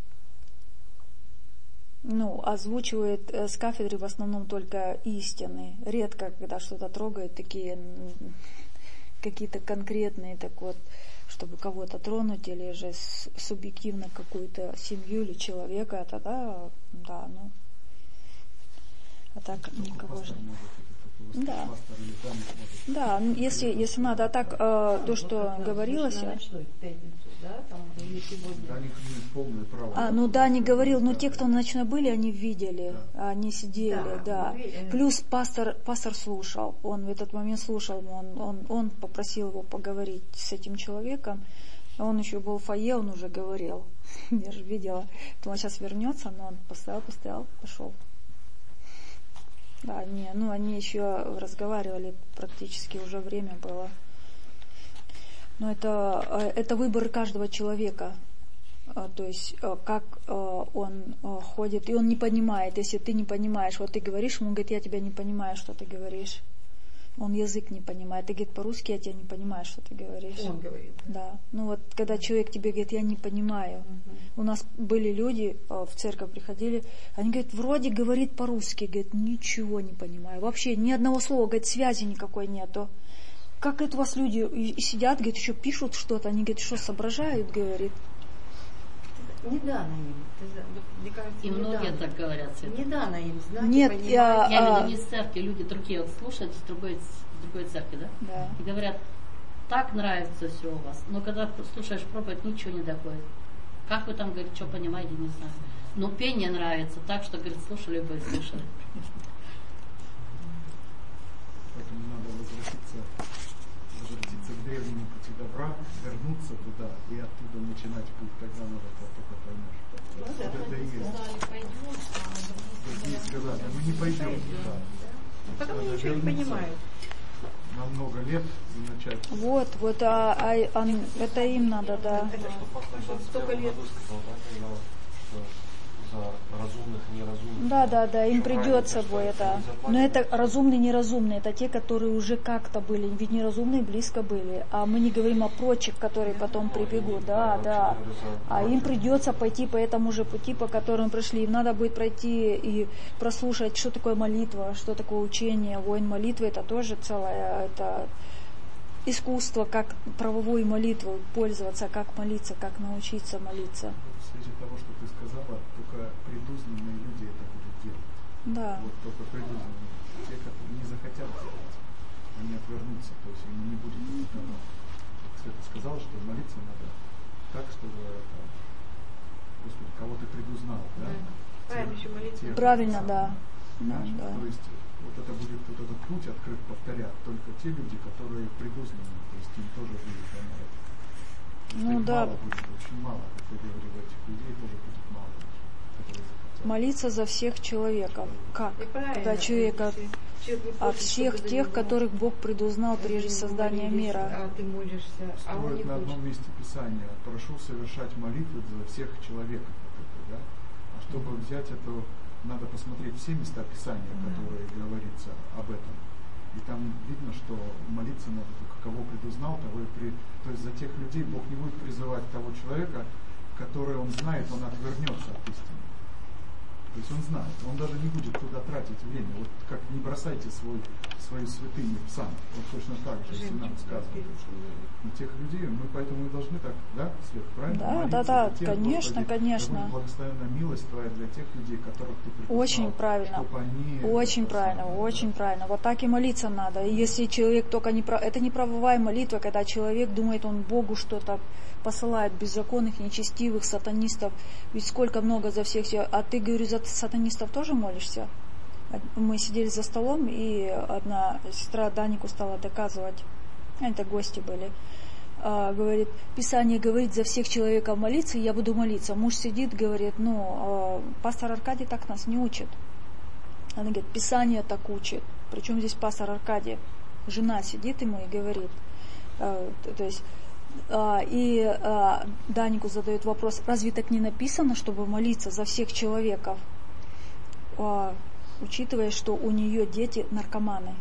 Ну, озвучивает с кафедры в основном только истины. Редко, когда что-то трогает, такие... какие-то конкретные, так вот, чтобы кого-то тронуть, или же субъективно какую-то семью или человека, это да, да, ну, а так никого же. Да, да, если, если надо, а так, э, то, что говорилось... А, ну да, не говорил, но те, кто на ночной были, они видели, да. Они сидели, да. да. Плюс пастор, пастор слушал, он в этот момент слушал, он, он, он попросил его поговорить с этим человеком, он еще был в фойе, он уже говорил, я же видела, он сейчас вернется, но он постоял, постоял, пошел. Да, не, ну они еще разговаривали, практически уже время было. Но это, это выбор каждого человека. То есть как он ходит, и он не понимает, если ты не понимаешь, вот ты говоришь, он говорит, я тебя не понимаю, что ты говоришь. Он язык не понимает, ты говорит, по-русски я тебя не понимаю, что ты говоришь. Он говорит. Да. Ну вот, когда человек тебе говорит, я не понимаю. Угу. У нас были люди, в церковь приходили, они говорят, вроде говорит по-русски, говорит, ничего не понимаю. Вообще ни одного слова, говорит, связи никакой нету. Как это у вас люди и сидят, говорит, еще пишут что-то, они, говорит, что соображают, говорит. Не дано им. Мне кажется, и многие дано. Так говорят. Света. Не дано им знать. Нет, и я, я имею в а... виду не с церкви, люди другие вот слушают с другой, с другой церкви, да? Да. И говорят, так нравится все у вас, но когда слушаешь проповедь, ничего не доходит. Как вы там, говорит, что понимаете, не знаю. Но пение нравится, так что, говорит, слушали бы и слушали. Поэтому надо возвратиться, возвратиться к древнему пути добра, вернуться туда и оттуда начинать путь, тогда надо только поймешь. Ну, вот да, это и есть. Другие сказали, мы не пойдем туда. Потому что ничего не понимают. На много лет и начать. Вот, вот, а, а, а это им надо, да. Столько лет. Разумных, неразумных. Да, да, да, им придется бы это. Но это разумные, неразумные, это те, которые уже как-то были, ведь неразумные близко были. А мы не говорим о прочих, которые потом прибегут, да, да. А им придется пойти по этому же пути, по которым пришли. Им надо будет пройти и прослушать, что такое молитва, что такое учение, воин молитвы, это тоже целое, это искусство, как правовой молитвой пользоваться, как молиться, как научиться молиться. В свете того, что ты сказала, только предузнанные люди это будут делать. Да. Вот только предузнанные. Те, которые не захотят делать, они отвернутся, то есть они не будут давно. Света сказала, что молиться надо так, чтобы это, Господи, кого ты предузнал, да? Правильно, еще молиться. Правильно, да. Да, да. То есть вот это будет вот этот путь открыт, повторят только те люди, которые предузнаны, то есть им тоже будет помогать. Ну да. Мало будет, очень мало, как вы говорили, этих людей тоже будет мало, которые захотят. Молиться за всех человеков. Как? Когда человека, а всех тех, которых Бог предузнал прежде создания мира. А ты молишься, а он не Строит на одном хочет. месте Писания: прошу совершать молитвы за всех человеков. Вот это, да? А чтобы взять это, надо посмотреть все места Писания, которые говорится об этом. И там видно, что молиться надо только кого предузнал, того и при... То есть за тех людей Бог не будет призывать того человека, который он знает, он отвернется от истины. То есть он знает, он даже не будет туда тратить время. Вот как не бросайте свой, свою святыню в сам. Вот точно так же, если нам сказано. На тех людей мы поэтому и должны так, да, Свет, правильно? Да, Молиться да, да, за тех, конечно, Господи, конечно. да будет благословенна милость Твоя для тех людей, которых Ты предузнал. Очень правильно. Чтобы они Очень это правильно, самое, очень да. правильно. Вот так и молиться надо. И если человек только не... Про... Это не правовая молитва, когда человек думает, он Богу что-то посылает, беззаконных, нечестивых, сатанистов. Ведь сколько много за всех... А ты, говорю, за сатанистов тоже молишься? Мы сидели за столом, и одна сестра Данику стала доказывать, это гости были, а, говорит, Писание говорит за всех человеков молиться, и я буду молиться. Муж сидит, говорит, ну, а, пастор Аркадий так нас не учит. Она говорит, Писание так учит. Причем здесь пастор Аркадий? Жена сидит ему и говорит, а, то есть, а, и а, Данику задает вопрос, разве так не написано, чтобы молиться за всех человеков? А, учитывая, что у нее дети наркоманы.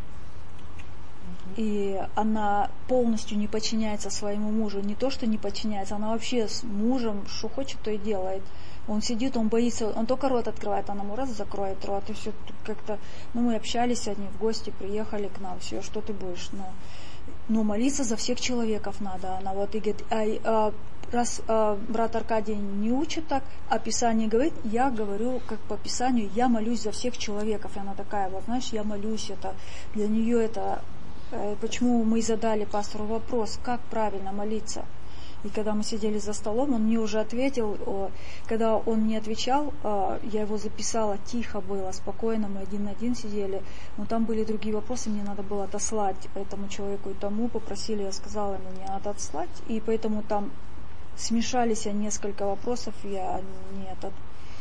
И она полностью не подчиняется своему мужу. Не то, что не подчиняется, она вообще с мужем, что хочет, то и делает. Он сидит, он боится, он только рот открывает, она ему раз закроет рот, и все как-то, ну, мы общались, они в гости приехали к нам, все, что ты будешь, ну, ну молиться за всех человеков надо. Она вот и говорит, а, а, раз а, брат Аркадий не учит так, а Писание говорит, я говорю, как по Писанию, я молюсь за всех человеков. И она такая, вот, знаешь, я молюсь, это для нее это, э, почему мы задали пастору вопрос, как правильно молиться. И когда мы сидели за столом, он мне уже ответил, о, когда он мне отвечал, э, я его записала, тихо было, спокойно, мы один на один сидели, но там были другие вопросы, мне надо было отослать этому человеку и тому, попросили, я сказала, мне надо отослать, и поэтому там смешались несколько вопросов, я не этот.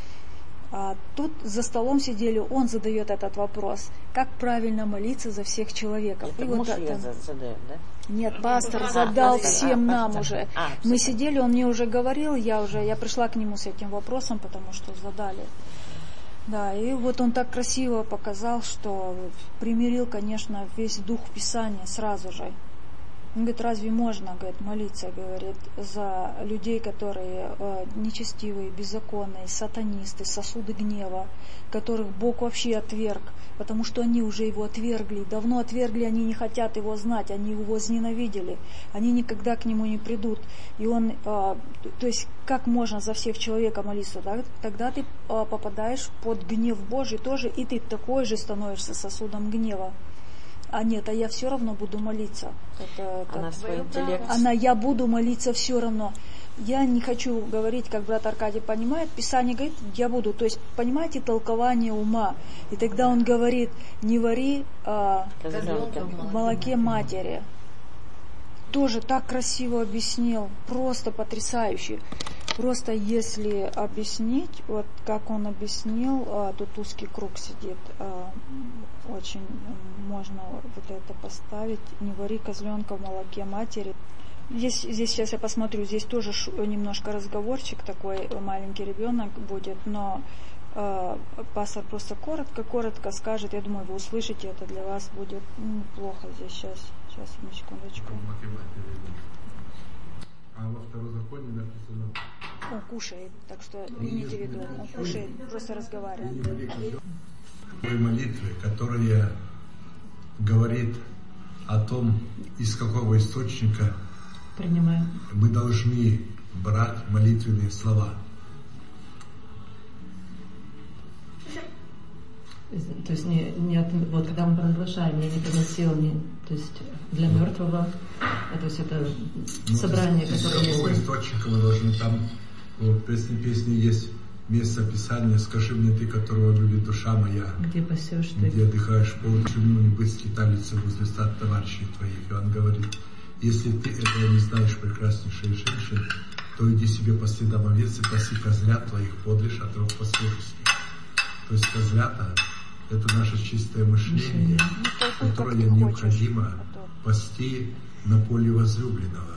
А тут за столом сидели, он задает этот вопрос, как правильно молиться за всех человеков. Это и муж вот ее это... задает, да? Нет, пастор А, задал пастор, всем а, нам пастор. уже. А, Мы все. сидели, он мне уже говорил, я уже, я пришла к нему с этим вопросом, потому что задали. Да, и вот он так красиво показал, что примирил, конечно, весь дух Писания сразу же. Он говорит, разве можно, говорит, молиться, говорит, за людей, которые э, нечестивые, беззаконные, сатанисты, сосуды гнева, которых Бог вообще отверг, потому что они уже его отвергли, давно отвергли, они не хотят его знать, они его возненавидели, они никогда к нему не придут. И он, э, то есть, как можно за всех человека молиться? Да? Тогда ты э, попадаешь под гнев Божий тоже, и ты такой же становишься сосудом гнева. А нет, а я все равно буду молиться. Это, это... Она свой интеллект. Она, я буду молиться все равно. Я не хочу говорить, как брат Аркадий понимает. Писание говорит, я буду. То есть, понимаете, толкование ума. И тогда он говорит, не вари а, в молоке матери. Тоже так красиво объяснил. Просто потрясающе. Просто если объяснить, вот как он объяснил, а, тут узкий круг сидит, а, очень можно вот это поставить, не вари козленка в молоке матери. Здесь, здесь сейчас я посмотрю, здесь тоже ш, немножко разговорчик такой, маленький ребенок будет, но э, пастор просто коротко-коротко скажет, я думаю, вы услышите, это для вас будет ну, плохо здесь сейчас, сейчас, одну секундочку. А во второзаконии написано... Он кушает, так что имейте в виду, он кушает, просто разговаривает. Молитвы, которая говорит о том, из какого источника принимаем. Мы должны брать молитвенные слова. То есть не, не от, вот когда мы провозглашаем, я не приносил, не, то есть для мертвого, а, то есть это ну, собрание, из которое... Из какого есть... источника мы должны там, вот в песне песни есть место Писания, скажи мне ты, которого любит душа моя, где пасешь ты, где отдыхаешь, почему не быть скитальницей возле стад товарищей твоих. И он говорит, если ты этого не знаешь, прекраснейшая женщина, то иди себе по следам овец и паси козлят твоих подле шатров пастушеских. То есть козлята — это наше чистое мышление, ну, которое необходимо хочешь, пасти на поле возлюбленного.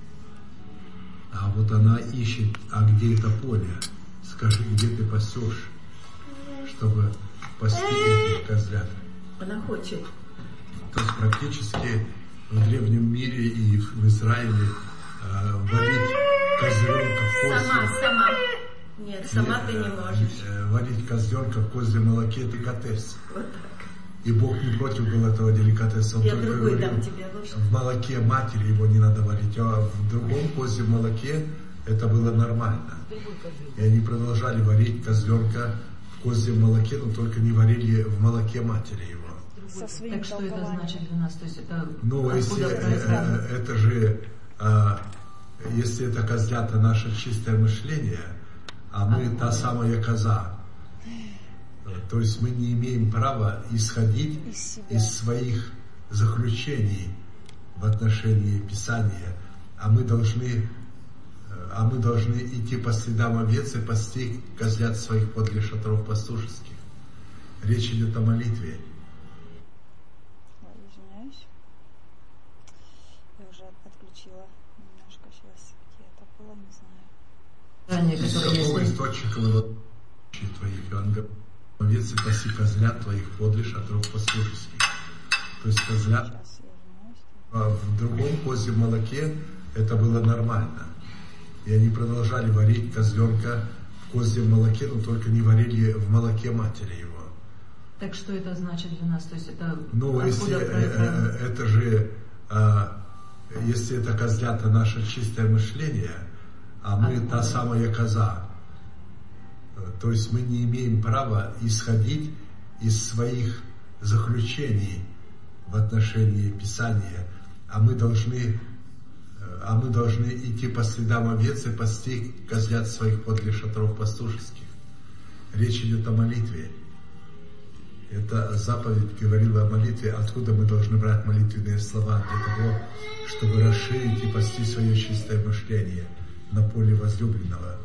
А вот она ищет, а где это поле? Скажи, где ты пасешь, чтобы пасти этих козлят. Она хочет. То есть практически в древнем мире и в Израиле э, варить козленка в козле. Сама, сама. Нет, сама ты не можешь. Э, варить козленка в козле молоке — деликатес. Вот так. И Бог не против был этого деликатеса. Он Я только другой говорил, дам тебе ложку. В молоке матери его не надо варить, а в другом козьем молоке это было нормально. И они продолжали варить козленка в козьем молоке, но только не варили в молоке матери его. Со своим так что это значит для нас? То есть это ну, если, э, это же, э, если это козлята наше чистое мышление, а мы а, та самая коза, то есть мы не имеем права исходить из, из своих заключений в отношении Писания, а мы должны, а мы должны идти по следам овец и пасти козлят своих подле шатров пастушеских. Речь идет о молитве. Извиняюсь. Я уже отключила немножко сейчас. Где это было, не знаю. Из какого источника вы твоих ангелов? Овец и паси козлят твоих подле шатров пастушеских. То есть козлят а в другом козьем молоке это было нормально. И они продолжали варить козленка в козьем молоке, но только не варили в молоке матери его. Так что это значит для нас? То есть это ну, если, это? это же, а, если это козлята наше чистое мышление, а мы а, та да. самая коза. То есть мы не имеем права исходить из своих заключений в отношении Писания, а мы должны, а мы должны идти по следам овец и пасти козлят своих подле шатров пастушеских. Речь идет о молитве. Эта заповедь говорила о молитве, откуда мы должны брать молитвенные слова для того, чтобы расширить и пасти свое чистое мышление на поле возлюбленного.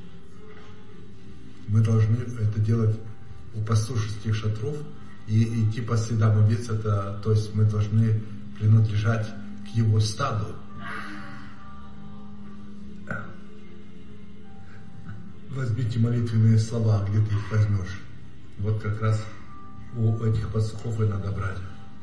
Мы должны это делать у пастушеских шатров и идти по следам овец, это, то есть мы должны принадлежать к его стаду. Возьмите молитвенные слова, где ты их возьмешь. Вот как раз у этих пастухов и надо брать.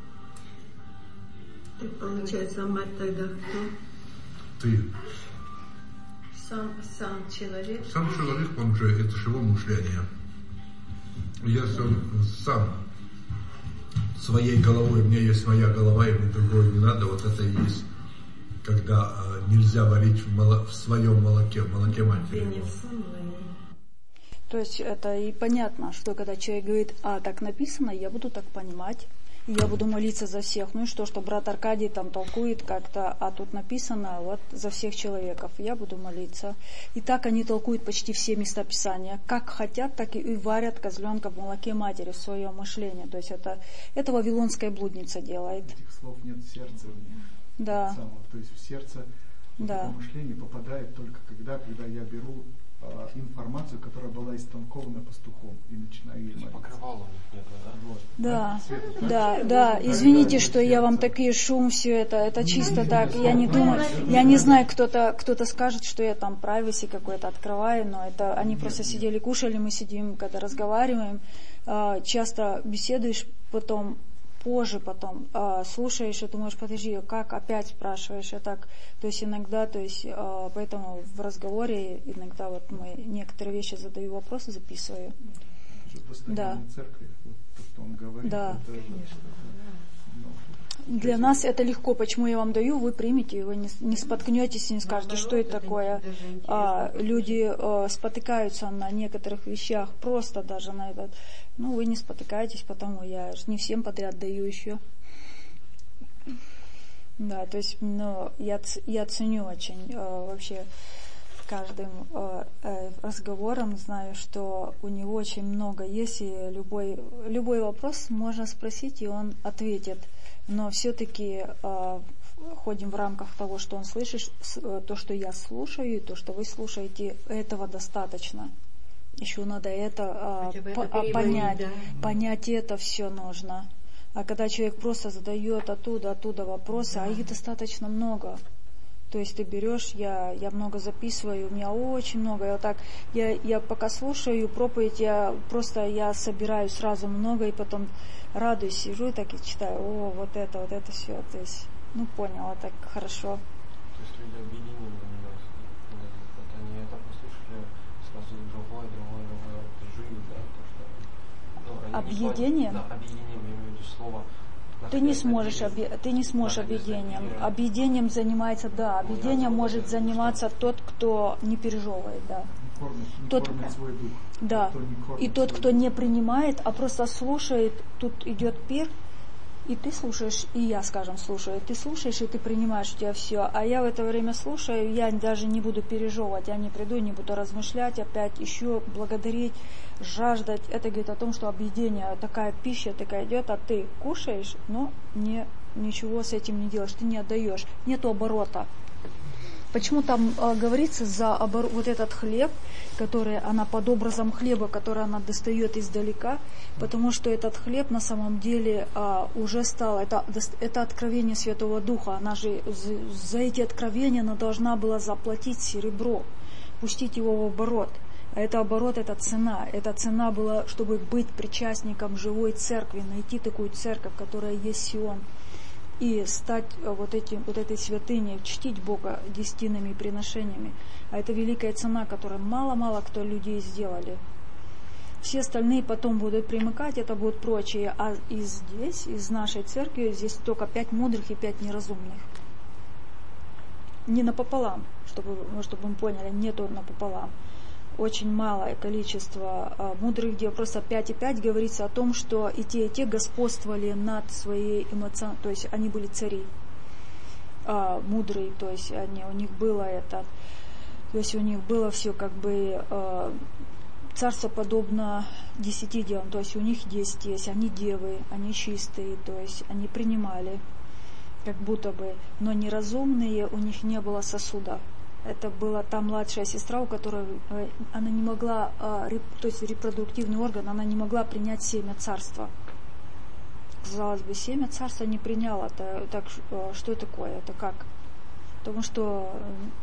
Так получается, мать тогда кто? Ты. Сам, сам человек. Сам человек, он же, это же его мышление. Если он сам своей головой, у меня есть моя голова, и мне другой не надо, вот это и есть, когда э, нельзя варить в, моло, в своем молоке, в молоке матери. То есть это и понятно, что когда человек говорит, а так написано, я буду так понимать. Я буду молиться за всех. Ну и что, что брат Аркадий там толкует как-то, а тут написано вот за всех человеков. Я буду молиться. И так они толкуют почти все места Писания. Как хотят, так и варят козленка в молоке матери в своем мышлении. То есть это, это вавилонская блудница делает. Этих слов нет в сердце. Да. Самого. То есть в сердце да. это мышление попадает только когда, когда я беру информацию, которая была истолкована пастухом, и начинаю ее молиться. Покрывало нет, да? Вот. Да, да, да, да. Извините, что я вам такие шум, все это, это чисто так. Я не думаю, я не знаю, кто-то, кто-то скажет, что я там privacy какой-то открываю, но это они просто сидели, кушали, мы сидим, когда разговариваем, часто беседуешь, потом позже потом э, слушаешь и думаешь, подожди, как опять спрашиваешь, а так, то есть иногда, то есть, э, поэтому в разговоре иногда вот мы некоторые вещи задаю вопросы, записываю. Да. Церкви, вот то, что он говорит, да. Это, конечно. Ну, Для нас это легко. Почему я вам даю, вы примете, вы не, не споткнетесь и не скажете, что это такое. А, люди а, спотыкаются на некоторых вещах, просто даже на этот. Ну, вы не спотыкаетесь, потому я не всем подряд даю еще. Да, то есть, ну, я, я ценю очень а, вообще каждым а, а, разговором, знаю, что у него очень много есть, и любой, любой вопрос можно спросить, и он ответит. Но все-таки э, ходим в рамках того, что он слышит, то, что я слушаю, и то, что вы слушаете, этого достаточно. Еще надо это, э, по- это понять. Да. Понять это все нужно. А когда человек просто задает оттуда, оттуда вопросы, да. А их достаточно много. То есть ты берешь, я, я много записываю, у меня очень много. Я, вот так, я, я пока слушаю проповедь, я просто я собираю сразу много, и потом радуюсь, сижу и так и читаю, о, вот это, вот это все. То есть, ну поняла, так хорошо. То есть люди объединением занимаются. Вот они это послушали, сразу другое, другое, другое, жили, да, то, что... Ну, объединение? Да, объединение, я имею в виду слово. Ты не сможешь, объ... ты не сможешь да, объединением. Объединением занимается, да, объединением может заниматься тот, кто не пережевывает, да. Не кормит, не тот, кормит свой дух. Да. И тот, кто не принимает, а просто слушает, тут идет пир, и ты слушаешь, и я, скажем, слушаю. Ты слушаешь, и ты принимаешь у тебя все. А я в это время слушаю, я даже не буду пережевывать, я не приду, не буду размышлять, опять еще благодарить, жаждать. Это говорит о том, что объединение, такая пища такая идет, а ты кушаешь, но не, ничего с этим не делаешь, ты не отдаешь, нету оборота. Почему там э, говорится за обор... вот этот хлеб, который она под образом хлеба, который она достает издалека, потому что этот хлеб на самом деле э, уже стал, это, это откровение Святого Духа, она же за эти откровения она должна была заплатить серебро, пустить его в оборот. А это оборот, это цена. Эта цена была, чтобы быть причастником живой церкви, найти такую церковь, которая есть Сион, и стать вот, этим, вот этой святыней, чтить Бога десятинными приношениями. А это великая цена, которую мало-мало кто людей сделали. Все остальные потом будут примыкать, это будут прочие. А и здесь, из нашей церкви, здесь только пять мудрых и пять неразумных. Не напополам, чтобы, чтобы мы поняли, нету напополам. Очень малое количество а, мудрых, где просто пять и пять говорится о том, что и те, и те господствовали над своей эмоцией, то есть они были цари, а, мудрые, то есть они, у них было это, то есть у них было все как бы а, царство подобно десяти девам, то есть у них десять есть, они девы, они чистые, то есть они принимали, как будто бы, но неразумные, у них не было сосуда. Это была та младшая сестра, у которой она не могла, то есть репродуктивный орган, она не могла принять семя царства. Казалось бы, семя царства не приняла. Это, так, что такое? Это как? Потому что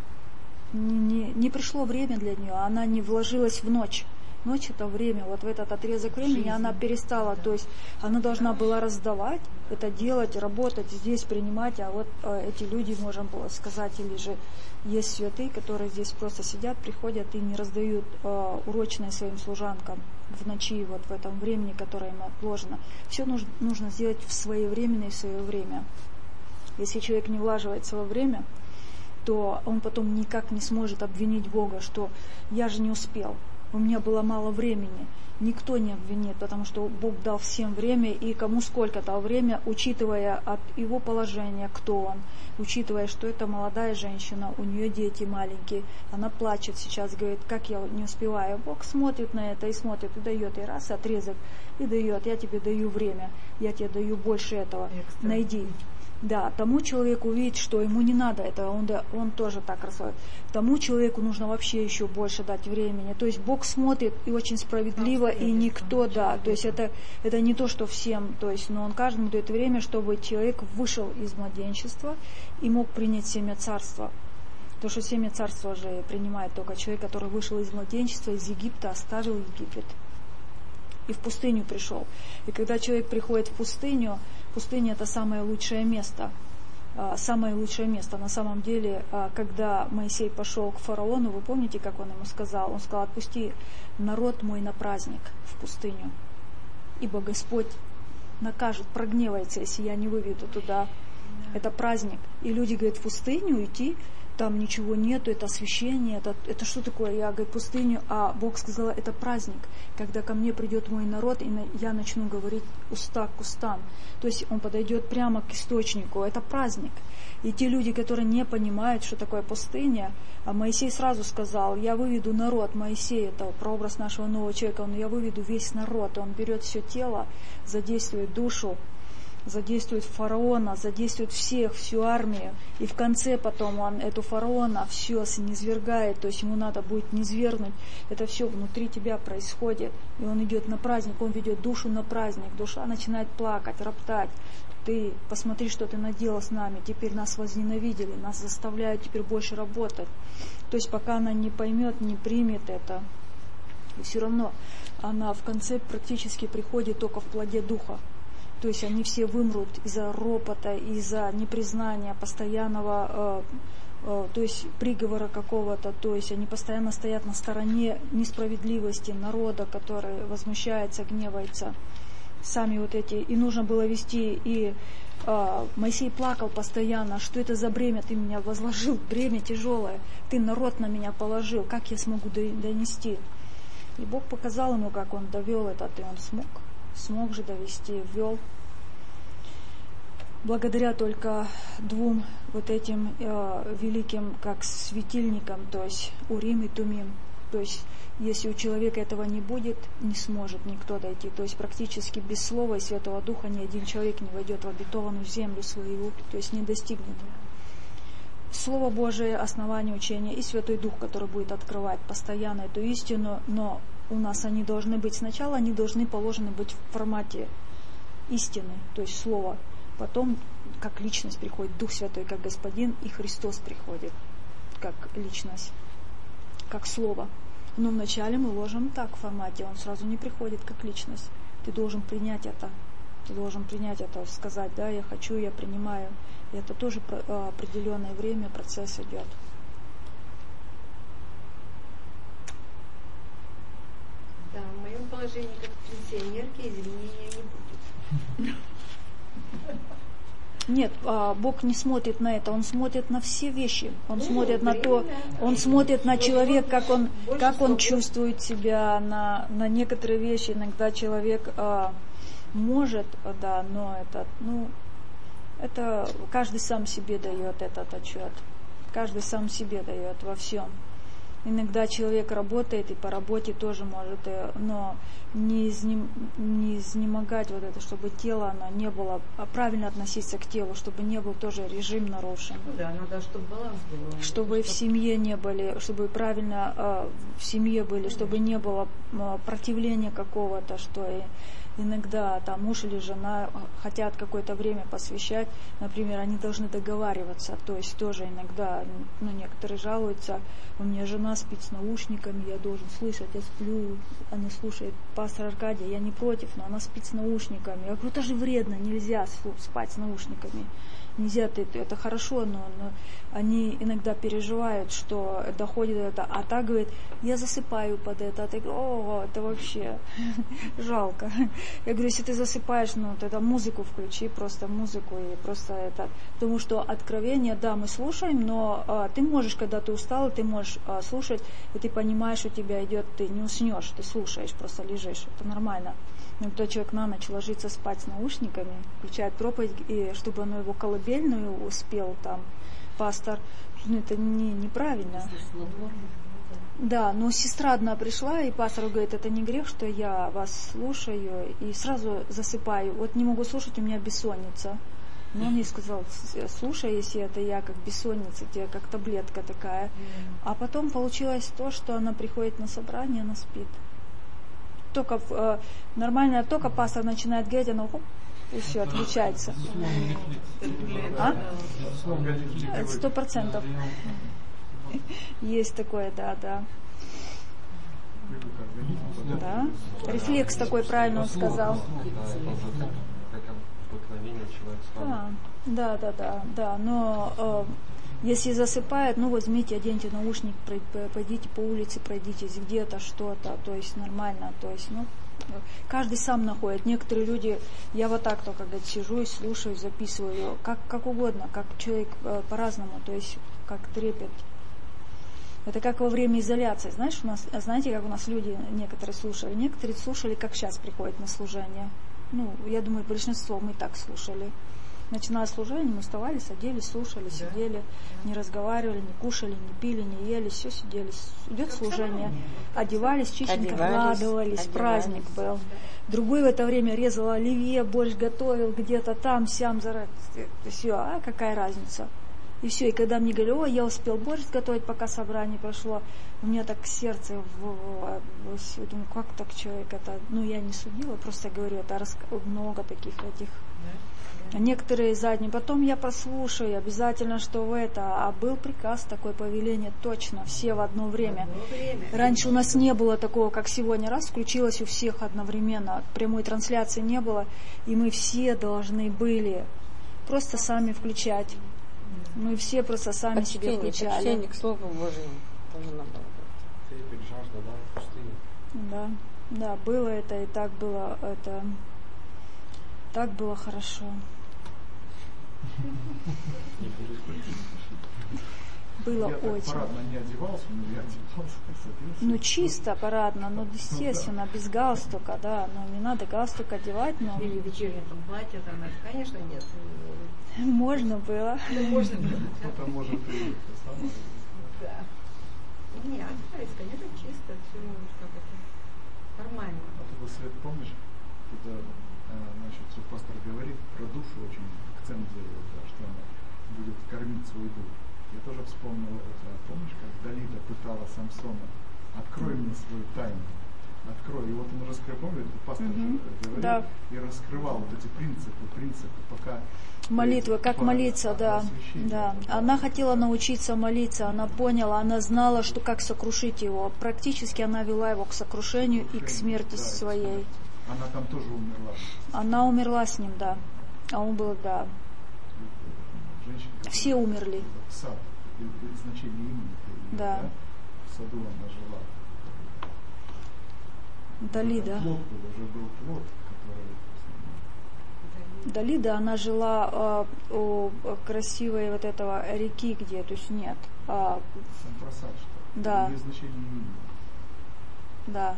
не, не пришло время для нее, она не вложилась в ночь. Ночь это время, вот в этот отрезок времени жизнь. Она перестала, то есть она должна была раздавать, это делать, работать, здесь принимать, а вот э, эти люди, можем сказать, или же есть святые, которые здесь просто сидят, приходят и не раздают э, урочные своим служанкам в ночи, вот в этом времени, которое им отложено. Все нужно, нужно сделать в своевременное и в свое время. Если человек не влаживает свое время, то он потом никак не сможет обвинить Бога, что я же не успел. У меня было мало времени. Никто не обвинит, потому что Бог дал всем время, и кому сколько дал время, учитывая от его положения, кто он, учитывая, что это молодая женщина, у нее дети маленькие, она плачет сейчас, говорит, как я не успеваю. Бог смотрит на это и смотрит, и дает ей раз отрезок, и дает, я тебе даю время, я тебе даю больше этого, найди. Да, тому человеку видит, что ему не надо этого, он, да, он тоже так рассуждает. Тому человеку нужно вообще еще больше дать времени. То есть Бог смотрит и очень справедливо, и никто, да, то есть это, это не то, что всем, то есть, но Он каждому дает время, чтобы человек вышел из младенчества и мог принять семя царства. Потому что семя царства же принимает только человек, который вышел из младенчества, из Египта, оставил Египет и в пустыню пришел. И когда человек приходит в пустыню, пустыня это самое лучшее место. Самое лучшее место. На самом деле, когда Моисей пошел к фараону, вы помните, как он ему сказал? Он сказал, отпусти народ мой на праздник в пустыню. Ибо Господь накажет, прогневается, если я не выведу туда. Это праздник. И люди говорят, в пустыню идти, там ничего нету, это освящение, это, это что такое? Я говорю, пустыню, а Бог сказал, это праздник, когда ко мне придет мой народ, и я начну говорить уста к устам. То есть он подойдет прямо к источнику, это праздник. И те люди, которые не понимают, что такое пустыня, а Моисей сразу сказал, я выведу народ, Моисей, это прообраз нашего нового человека, он, я выведу весь народ, он берет все тело, задействует душу, задействует фараона, задействует всех, всю армию, и в конце потом он эту фараона все низвергает, то есть ему надо будет низвергнуть, это все внутри тебя происходит, и он идет на праздник, он ведет душу на праздник, душа начинает плакать, роптать, ты посмотри, что ты наделал с нами, теперь нас возненавидели, нас заставляют теперь больше работать, то есть пока она не поймет, не примет это, и все равно она в конце практически приходит только в плоде духа. То есть они все вымрут из-за ропота, из-за непризнания постоянного, э, э, то есть приговора какого-то, то есть они постоянно стоят на стороне несправедливости народа, который возмущается, гневается. Сами вот эти, и нужно было вести, и э, Моисей плакал постоянно, что это за бремя ты меня возложил, бремя тяжелое, ты народ на меня положил, как я смогу донести? И Бог показал ему, как он довел это, и он смог. Смог же довести, ввел. Благодаря только двум вот этим э, великим, как светильникам, то есть Урим и Тумим. То есть, если у человека этого не будет, не сможет никто дойти. То есть, практически без слова и Святого Духа ни один человек не войдет в обетованную землю свою, то есть не достигнет. Слово Божие, основание учения и Святой Дух, который будет открывать постоянно эту истину, но у нас они должны быть сначала, они должны положены быть в формате истины, то есть слова. Потом, как личность приходит Дух Святой, как Господин, и Христос приходит, как личность, как слово. Но вначале мы ложим так в формате, он сразу не приходит как личность. Ты должен принять это, ты должен принять это, сказать, да, я хочу, я принимаю. И это тоже определенное время, процесс идет. Да, в моем положении как пенсионерки изменения не будет. Нет, Бог не смотрит на это, Он смотрит на все вещи. Он ну, смотрит на то, Он смотрит на человека, как он, как он чувствует себя, на, на некоторые вещи. Иногда человек а, может, да, но это, ну, это каждый сам себе дает этот отчет. Каждый сам себе дает во всем. Иногда человек работает и по работе тоже может, но не, изнем, не изнемогать вот это, чтобы тело оно не было, а правильно относиться к телу, чтобы не был тоже режим нарушен. Да, надо, чтобы баланс был. Чтобы в семье не были, чтобы правильно э, в семье были, чтобы не было э, противления какого-то, что и иногда там муж или жена хотят какое-то время посвящать, например, они должны договариваться, то есть тоже иногда, ну, некоторые жалуются, у меня жена спит с наушниками, я должен слышать, я сплю, она слушает пастор Аркадий, я не против, но она спит с наушниками. Я говорю, это же вредно, нельзя спать с наушниками. Нельзя, это, это хорошо, но, но они иногда переживают, что доходит до этого. А та говорит, я засыпаю под это. А ты говоришь, о, это вообще жалко. Я говорю, если ты засыпаешь, ну, тогда музыку включи, просто музыку и просто это. Потому что откровение, да, мы слушаем, но а, ты можешь, когда ты устал, ты можешь а, слушать, и ты понимаешь, у тебя идет, ты не уснешь, ты слушаешь, просто лежишь. Это нормально. Но когда человек на ночь ложится спать с наушниками, включает проповедь, и чтобы он его колыбельную успел, там, пастор, ну это не, неправильно. Да, но сестра одна пришла, и пастор говорит, это не грех, что я вас слушаю, и сразу засыпаю. Вот не могу слушать, у меня бессонница. Но он ей сказал, слушай, если это я как бессонница, тебе как таблетка такая. А потом получилось то, что она приходит на собрание, она спит. Только э, нормально, только пастор начинает говорить, она хоп, и все, отключается. А? Сто процентов. Есть такое, да, да. Да. Рефлекс такой, правильно он сказал. Да, да, да, да, да. Но э, Если засыпает, ну возьмите, оденьте наушник, пойдите по улице, пройдитесь где-то, что-то, то есть нормально, то есть, ну, каждый сам находит. Некоторые люди, я вот так только, говорит, сижу и слушаю, записываю, как, как угодно, как человек э, по-разному, то есть как трепет. Это как во время изоляции. Знаешь, у нас, знаете, как у нас люди некоторые слушали? Некоторые слушали, как сейчас приходят на служение. Ну, я думаю, большинство мы так слушали. Начиная служение, мы вставали, садились, слушали, сидели, не разговаривали, не кушали, не пили, не ели, все сидели. Идет служение, одевались, чистенько вкладывались, праздник был. Другой в это время резал оливье, борщ готовил где-то там, сям, все, а какая разница? И все, и когда мне говорили, о, я успел борщ сготовить, пока собрание прошло, у меня так сердце, в, в, в, думаю, как так человек это, ну я не судила, просто говорю, это много таких этих. А некоторые задние, потом я послушаю, обязательно, что в это, а был приказ, такое повеление, точно, все в одно время. Раньше у нас не было такого, как сегодня, раз, включилось у всех одновременно, прямой трансляции не было, и мы все должны были просто сами включать. Мы все просто сами почтение, себе включали. Почтение к Слову Божьему должно было быть. Жажда, да, пустыни. Да, да, было это, и так было, это, так было хорошо. Было я очень. Парадно не одевался, но я одевался, садился. Ну чисто парадно, ну естественно, ну, да. Без галстука, да, но не надо галстук одевать, но... Или вечернее там платье, там, конечно, нет. Можно было. Можно было. Кто-то может и это самое. Да. Не, одевались, конечно, чисто, все как это нормально. А ты, вот, Свет, помнишь, когда, значит, пастор говорит про душу, очень акцент делает, да, что она будет кормить свой дух. Я тоже вспомнил это. Помнишь, как Далида пытала Самсона? Открой мне свою тайну. Открой. И вот он раскрыл, помнишь, пастор mm-hmm. говорил, да. И раскрывал вот эти принципы, принципы, пока... Молитва, как по, молиться, да. да. Она хотела научиться молиться, она поняла, она знала, что как сокрушить его. Практически она вела его к сокрушению Сокрушение, и к смерти да, своей. Она там тоже умерла. Она умерла с ним, да. А он был, да. Женщина, все умерли. Сад, значение имени. Да. да. В саду она жила. Далида. Плод был, уже был плод, который... Далида, она жила э, у красивой вот этого реки, где, то есть нет. А, Сан-Просад, что? Да. Ее значение имени. Да.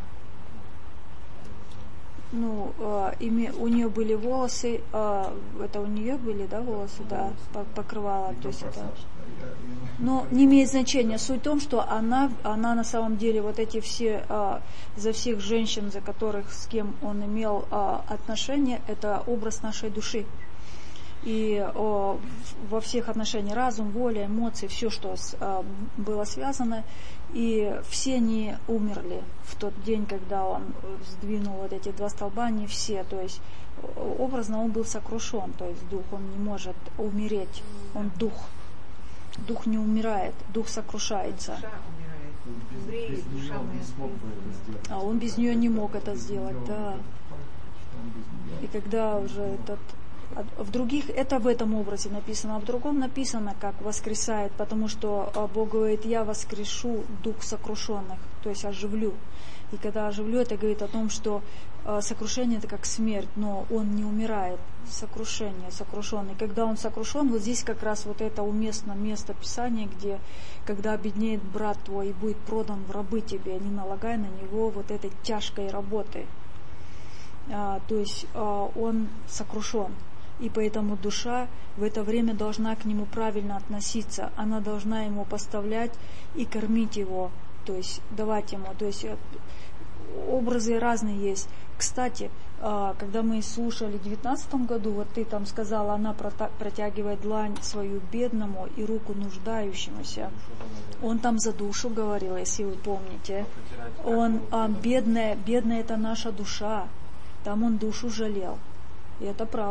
Ну, э, ими, у нее были волосы, э, это у нее были, да, волосы, да, покрывала, то есть это... Но не имеет значения. Суть в том, что она, она на самом деле вот эти все, э, за всех женщин, за которых, с кем он имел э, отношения, это образ нашей души. И э, во всех отношениях разум, воля, эмоции, все, что с, э, было связано, и все они умерли в тот день, когда он сдвинул вот эти два столба, не все, то есть образно он был сокрушен, то есть дух, он не может умереть, он дух, дух не умирает, дух сокрушается. Без, без нее он не смог бы это сделать. А он без нее не мог это сделать, да. И когда уже этот... В других это в этом образе написано, а в другом написано, как воскресает, потому что Бог говорит, я воскрешу дух сокрушенных, то есть оживлю. И когда оживлю, это говорит о том, что сокрушение это как смерть, но он не умирает, сокрушение, сокрушенный. Когда он сокрушен, вот здесь как раз вот это уместно место Писания, где, когда обеднеет брат твой и будет продан в рабы тебе, не налагай на него вот этой тяжкой работы. А, то есть а, он сокрушен. И поэтому душа в это время должна к нему правильно относиться. Она должна ему поставлять и кормить его, то есть давать ему. То есть образы разные есть. Кстати, когда мы слушали в девятнадцатом году, вот ты там сказала, она протягивает длань свою бедному и руку нуждающемуся. Он там за душу говорил, если вы помните. Он, а, бедная, бедная это наша душа. Там он душу жалел. И это правда.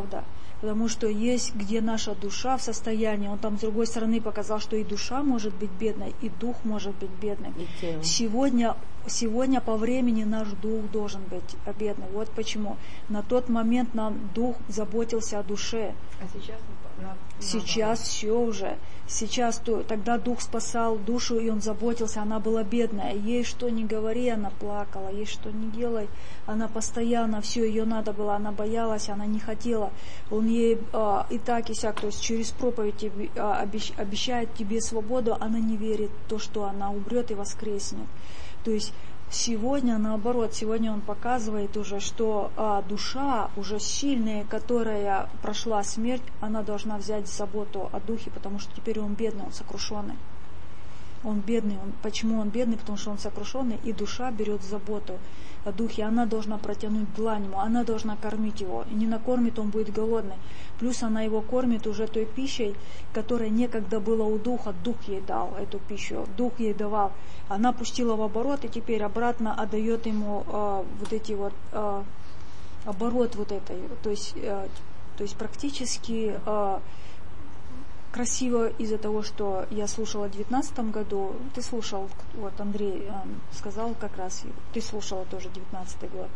Потому что есть, где наша душа в состоянии, он там с другой стороны показал, что и душа может быть бедной, и дух может быть бедным. Сегодня, сегодня по времени наш дух должен быть бедным. Вот почему. На тот момент нам дух заботился о душе. А сейчас? Сейчас все уже. Сейчас то, тогда дух спасал душу, и он заботился, она была бедная. Ей что ни говори, она плакала, ей что ни делай, она постоянно, все, ее надо было, она боялась, она не хотела. Он ей а, и так, и сяк, то есть через проповедь тебе, а, обещ, обещает тебе свободу, она не верит в то, что она умрет и воскреснет. То есть сегодня наоборот, сегодня он показывает уже, что а, душа уже сильная, которая прошла смерть, она должна взять заботу о духе, потому что теперь он бедный, он сокрушенный. Он бедный. Он, почему он бедный? Потому что он сокрушенный, и душа берет заботу о духе. Она должна протянуть длань ему, она должна кормить его. И не накормит, он будет голодный. Плюс она его кормит уже той пищей, которая некогда была у духа. Дух ей дал эту пищу, дух ей давал. Она пустила в оборот, и теперь обратно отдает ему э, вот эти вот э, оборот вот этой. То есть, э, то есть практически э, красиво из-за того, что я слушала в девятнадцатом году. Ты слушал, вот Андрей э, сказал как раз, ты слушала тоже девятнадцатый год.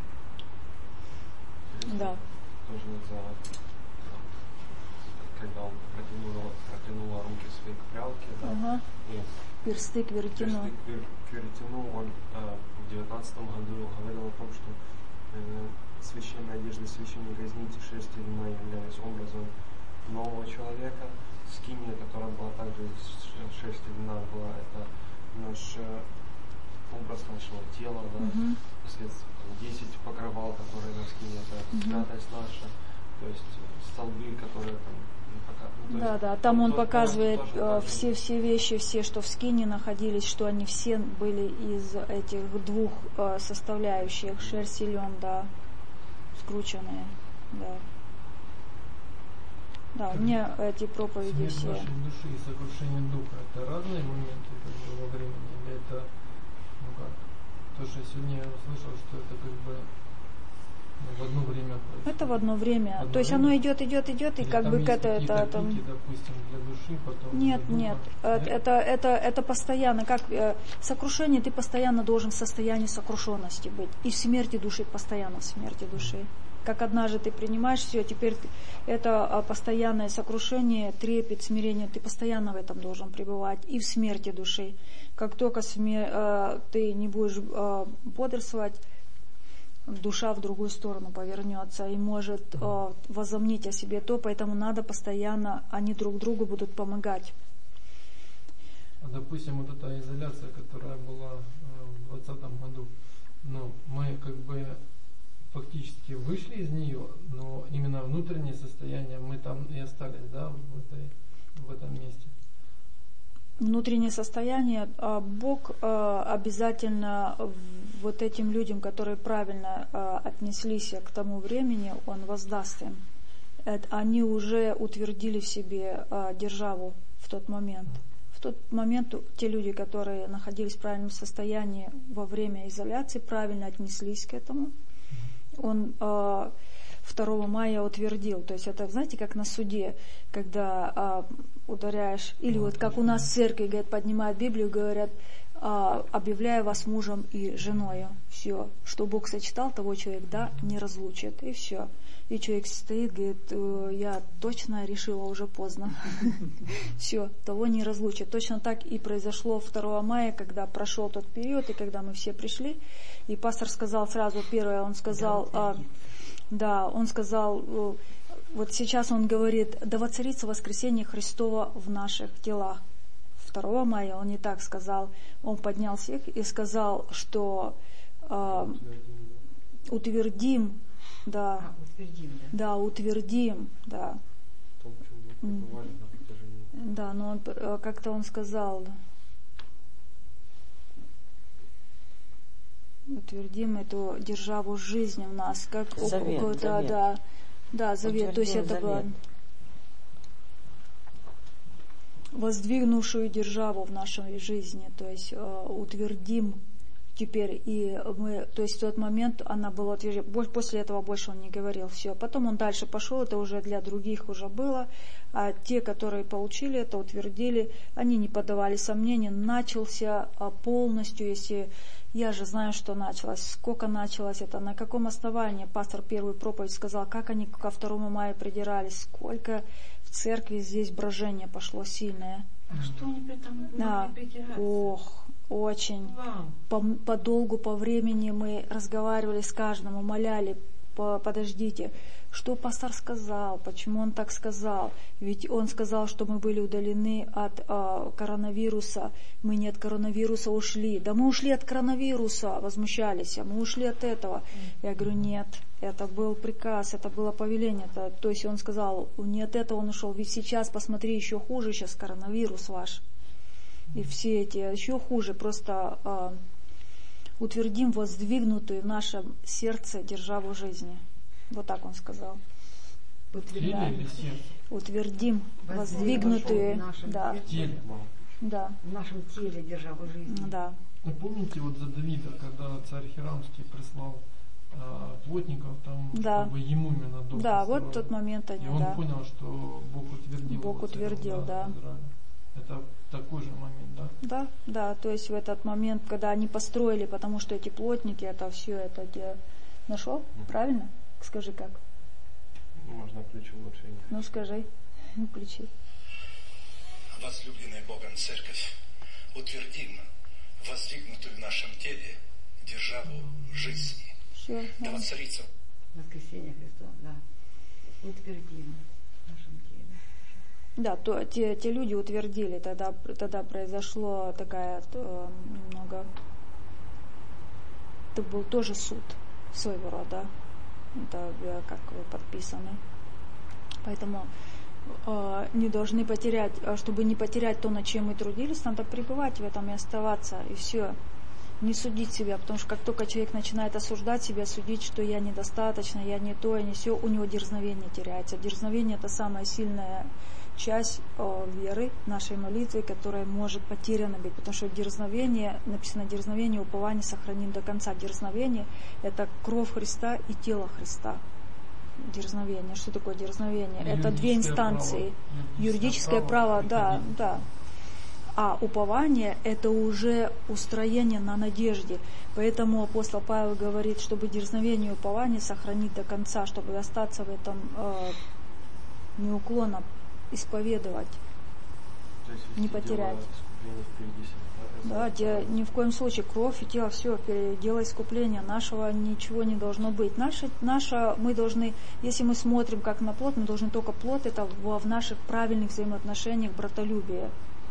Да. Тоже за, когда он протянул, протянул руки свои к прялке, да, ага. и персты к веретену. Персты к веретену, он э, в девятнадцатом году говорил о том, что э, священная одежда священника из нити шерсти и льна являлись образом нового человека. Скиния, которая была также из шерсти и льна, была это наш э, образ нашего тела, да, uh-huh. посредством десять покрывал, которые на скине, это uh-huh. святость наша, то есть столбы, которые там Ну, да, да, там он показывает э, все, все вещи, все, что в скине находились, что они все были из этих двух э, составляющих, шерсть и лен, да, скрученные, да. Да, у меня эти проповеди смерть все. Нашей души и сокрушение духа — это разные моменты как бы, во времени, или это, ну как, то, что сегодня я услышал, что это как бы в одно время происходит. Это в одно время. В одно То есть время? оно идет, идет, идет, и Или как там бы есть к это, это, какие-то там. пики, допустим, для души, потом Нет, для нет, духа? это, это, это, это, это постоянно, как сокрушение, ты постоянно должен в состоянии сокрушенности быть. И в смерти души, постоянно в смерти души. Как однажды ты принимаешь все, теперь это постоянное сокрушение, трепет, смирение, ты постоянно в этом должен пребывать. И в смерти души. Как только смер... ты не будешь бодрствовать, душа в другую сторону повернется и может э, возомнить о себе то, поэтому надо постоянно, они друг другу будут помогать. А допустим, вот эта изоляция, которая была э, в двадцатом году, ну, мы как бы фактически вышли из нее, но именно внутреннее состояние мы там и остались, да, в, этой, в этом месте. Внутреннее состояние, Бог обязательно вот этим людям, которые правильно отнеслись к тому времени, Он воздаст им. Они уже утвердили в себе державу в тот момент. В тот момент те люди, которые находились в правильном состоянии во время изоляции, правильно отнеслись к этому. Он второго мая утвердил. То есть это, знаете, как на суде, когда а, ударяешь, или вот как у нас в церкви, говорят, поднимают Библию, говорят, а, объявляю вас мужем и женою. Все, что Бог сочетал, того человек, да, не разлучит. И все. И человек стоит, говорит, я точно решила, уже поздно. Все, того не разлучит. Точно так и произошло второго мая, когда прошел тот период, и когда мы все пришли, и пастор сказал сразу, первое, он сказал... Да, он сказал, вот сейчас он говорит, да воцарится воскресение Христова в наших телах. второго мая он не так сказал, он поднял всех и сказал, что э, утвердим, да, а, утвердим, да, да, утвердим, да. Да, но он, как-то он сказал, утвердим эту державу жизни в нас, как завет, у, да, завет. да, да, завет. Утвердим, то есть это завет. было воздвигнувшую державу в нашей жизни, то есть э, утвердим теперь, и мы, то есть в тот момент она была утверждена, после этого больше он не говорил, все. Потом он дальше пошел, это уже для других уже было, а те, которые получили это, утвердили, они не поддавали сомнению, начался полностью, если, я же знаю, что началось, сколько началось это, на каком основании пастор первую проповедь сказал, как они ко второму мая придирались, сколько в церкви здесь брожение пошло сильное. А что они при этом могли да. придираться? Ох, очень. По, по долгу, по времени мы разговаривали с каждым, умоляли, по, подождите, что пастор сказал, почему он так сказал. Ведь он сказал, что мы были удалены от э, коронавируса, мы не от коронавируса ушли. Да мы ушли от коронавируса, возмущались, а мы ушли от этого. Я говорю, нет, это был приказ, это было повеление. Это, то есть он сказал, не от этого он ушел, ведь сейчас, посмотри, еще хуже сейчас коронавирус ваш. И все эти, еще хуже, просто э, утвердим воздвигнутую в нашем сердце державу жизни. Вот так он сказал. Утвердим, да. Утвердим воздвигнутую да. в теле. Да. В нашем теле державу жизни. Да. Ну, помните вот за Давида, когда царь Хирамский прислал э, плотников, там, да. чтобы ему именно дом Да, построили. вот в тот момент они, И он да. понял, что Бог утвердил. Бог утвердил, да. да. Это такой же момент, да? Да, да, то есть в этот момент, когда они построили, потому что эти плотники, это все, это где... Нашел? Mm-hmm. Правильно? Скажи как. Можно ключ улучшения. Ну скажи, ну ключи. Возлюбленная Богом Церковь, утвердим воздвигнутую в нашем теле державу жизни. Все, да да. воцарится. Воскресение Христова, да. Утвердим в нашем теле. Да, то, те, те люди утвердили, тогда, тогда произошло такая то, немного... Это был тоже суд своего рода. Это как вы подписаны. Поэтому э, не должны потерять, чтобы не потерять то, над чем мы трудились, надо пребывать в этом и оставаться, и все. Не судить себя, потому что как только человек начинает осуждать себя, судить, что я недостаточно, я не то, я не все, у него дерзновение теряется. Дерзновение — это самая сильная часть э, веры, нашей молитвы, которая может потеряна быть, потому что дерзновение, написано дерзновение, упование сохраним до конца. Дерзновение — это кровь Христа и тело Христа. Дерзновение. Что такое дерзновение? Это две инстанции. Право. Юридическое право, право да, да. А упование — это уже устроение на надежде. Поэтому апостол Павел говорит, чтобы дерзновение и упование сохранить до конца, чтобы остаться в этом э, неуклонно исповедовать, не потерять. Да, те, ни в коем случае кровь и тело, все, дело искупления нашего ничего не должно быть. Наше, наше, мы должны, если мы смотрим как на плод, мы должны только плод это в, в наших правильных взаимоотношениях, братолюбие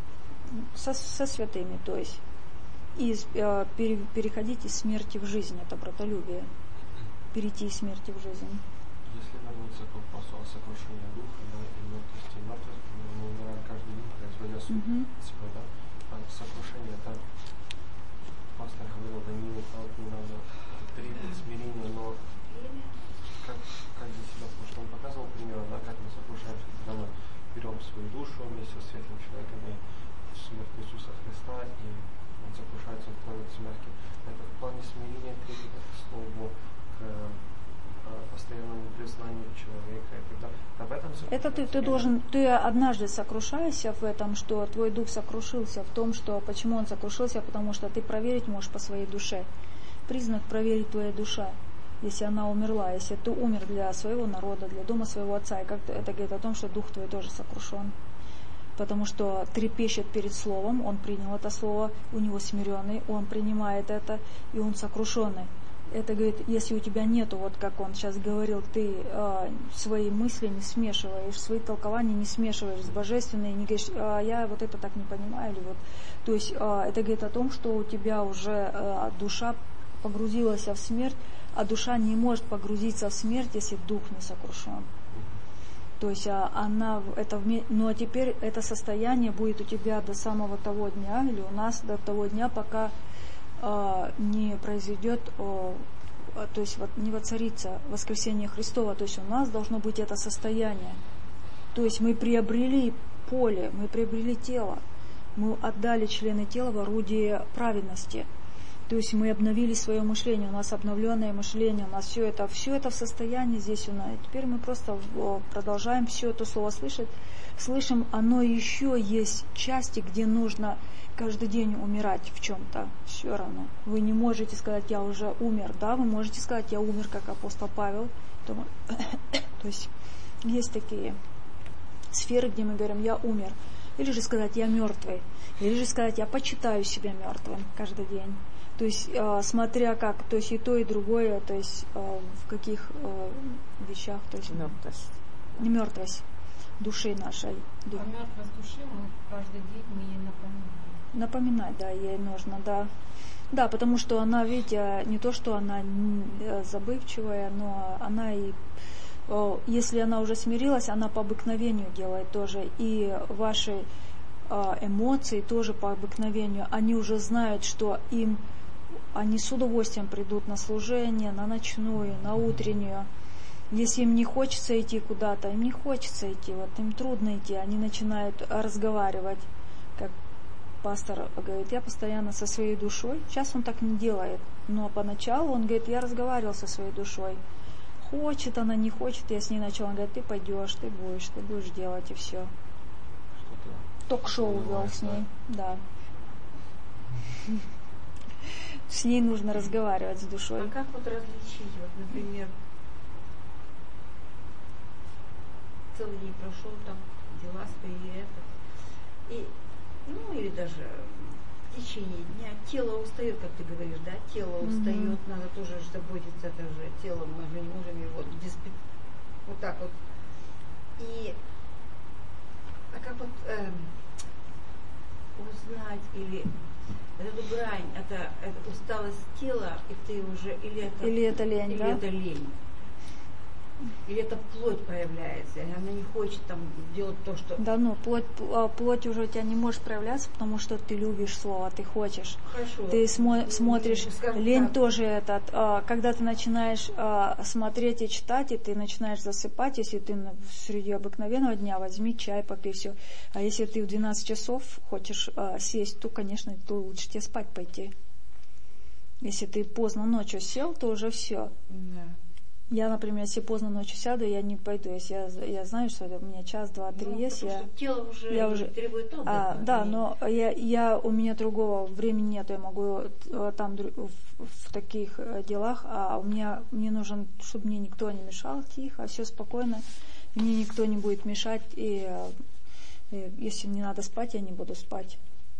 со, со святыми, то есть из, э, пере, переходить из смерти в жизнь, это братолюбие, перейти из смерти в жизнь. Если вернуться к вопросу о сокрушении духа, да, и мертвости и мертвости, мы умираем каждый день, производя суд mm-hmm. себя, да. А сокрушение, это пастор говорил, да не, не надо требовать смирения, но как, как для себя, потому что он показывал примерно, да, как мы сокрушаемся, когда мы берем свою душу вместе с светлым человеком и смерть Иисуса Христа, и он сокрушается, он становится мягким. Это в плане смирения требует к слову, к постоянному признанию человека. Это, да, об этом это ты, ты должен, ты однажды сокрушаешься в этом, что твой дух сокрушился, в том, что почему он сокрушился, потому что ты проверить можешь по своей душе. Признак проверить твоя душа, если она умерла, если ты умер для своего народа, для дома своего отца, и как это говорит о том, что дух твой тоже сокрушен. Потому что трепещет перед словом, он принял это слово, у него смиренный, он принимает это, и он сокрушенный. Это говорит, если у тебя нету, вот как он сейчас говорил, ты э, свои мысли не смешиваешь, свои толкования не смешиваешь с божественной, не говоришь, э, я вот это так не понимаю, или вот. То есть э, это говорит о том, что у тебя уже э, душа погрузилась в смерть, а душа не может погрузиться в смерть, если дух не сокрушен. То есть она, это, ну а теперь это состояние будет у тебя до самого того дня, или у нас до того дня, пока э, не произойдет, э, то есть вот, не воцарится воскресение Христова. То есть у нас должно быть это состояние. То есть мы приобрели поле, мы приобрели тело, мы отдали члены тела в орудие праведности. То есть мы обновили свое мышление, у нас обновленное мышление, у нас все это, все это в состоянии здесь у нас. И теперь мы просто продолжаем все это слово слышать. Слышим, оно еще есть части, где нужно каждый день умирать в чем-то. Все равно. Вы не можете сказать, я уже умер. Да, вы можете сказать, я умер, как апостол Павел. То, то есть есть такие сферы, где мы говорим, я умер. Или же сказать, я мертвый. Или же сказать, я почитаю себя мертвым каждый день. То есть, э, смотря как, то есть и то, и другое, то есть э, в каких э, вещах, то есть мертвость. Не мертвость души нашей. А мертвость души мы каждый день мы ей напоминаем. Напоминать, да, ей нужно, да. Да, потому что она, видите, не то, что она забывчивая, но она и, если она уже смирилась, она по обыкновению делает тоже. И ваши эмоции тоже по обыкновению. Они уже знают, что им, они с удовольствием придут на служение, на ночную, на утреннюю. Если им не хочется идти куда-то, им не хочется идти, вот им трудно идти, они начинают разговаривать, как пастор говорит, я постоянно со своей душой. Сейчас он так не делает, но поначалу он говорит, я разговаривал со своей душой. Хочет она, не хочет, я с ней начала. Он говорит, ты пойдешь, ты будешь, ты будешь делать, и все. Ток-шоу вел с ней, да. С ней нужно разговаривать с душой. А как вот различить, вот, например, целый день прошел, там дела свои, это, и ну или даже в течение дня тело устает, как ты говоришь, да, тело устает, mm-hmm. надо тоже заботиться, это же тело, мы же не можем его диспи... вот так вот. И а как вот эм, узнать или эту грань, это, это усталость тела, и ты уже или это или это лень, или да? это лень. Или это плоть проявляется, или она не хочет там делать то, что... Да, ну, плоть, плоть уже у тебя не может проявляться, потому что ты любишь слово, ты хочешь. Хорошо. Ты смо- смотришь, Скажем лень так. тоже этот, когда ты начинаешь смотреть и читать, и ты начинаешь засыпать, если ты среди обыкновенного дня, возьми чай, попей, все. А если ты в двенадцать часов хочешь сесть, то, конечно, то лучше тебе спать пойти. Если ты поздно ночью сел, то уже все. Да. Я, например, если поздно ночью сяду, я не пойду. Если я, я знаю, что у меня час, два, три ну, есть, я, тело уже, я уже требует отдыха. А, да, но я, я, у меня другого времени нет, я могу там в, в таких делах, а у меня мне нужен, чтобы мне никто не мешал, тихо, все спокойно, мне никто не будет мешать, и, и если не надо спать, я не буду спать.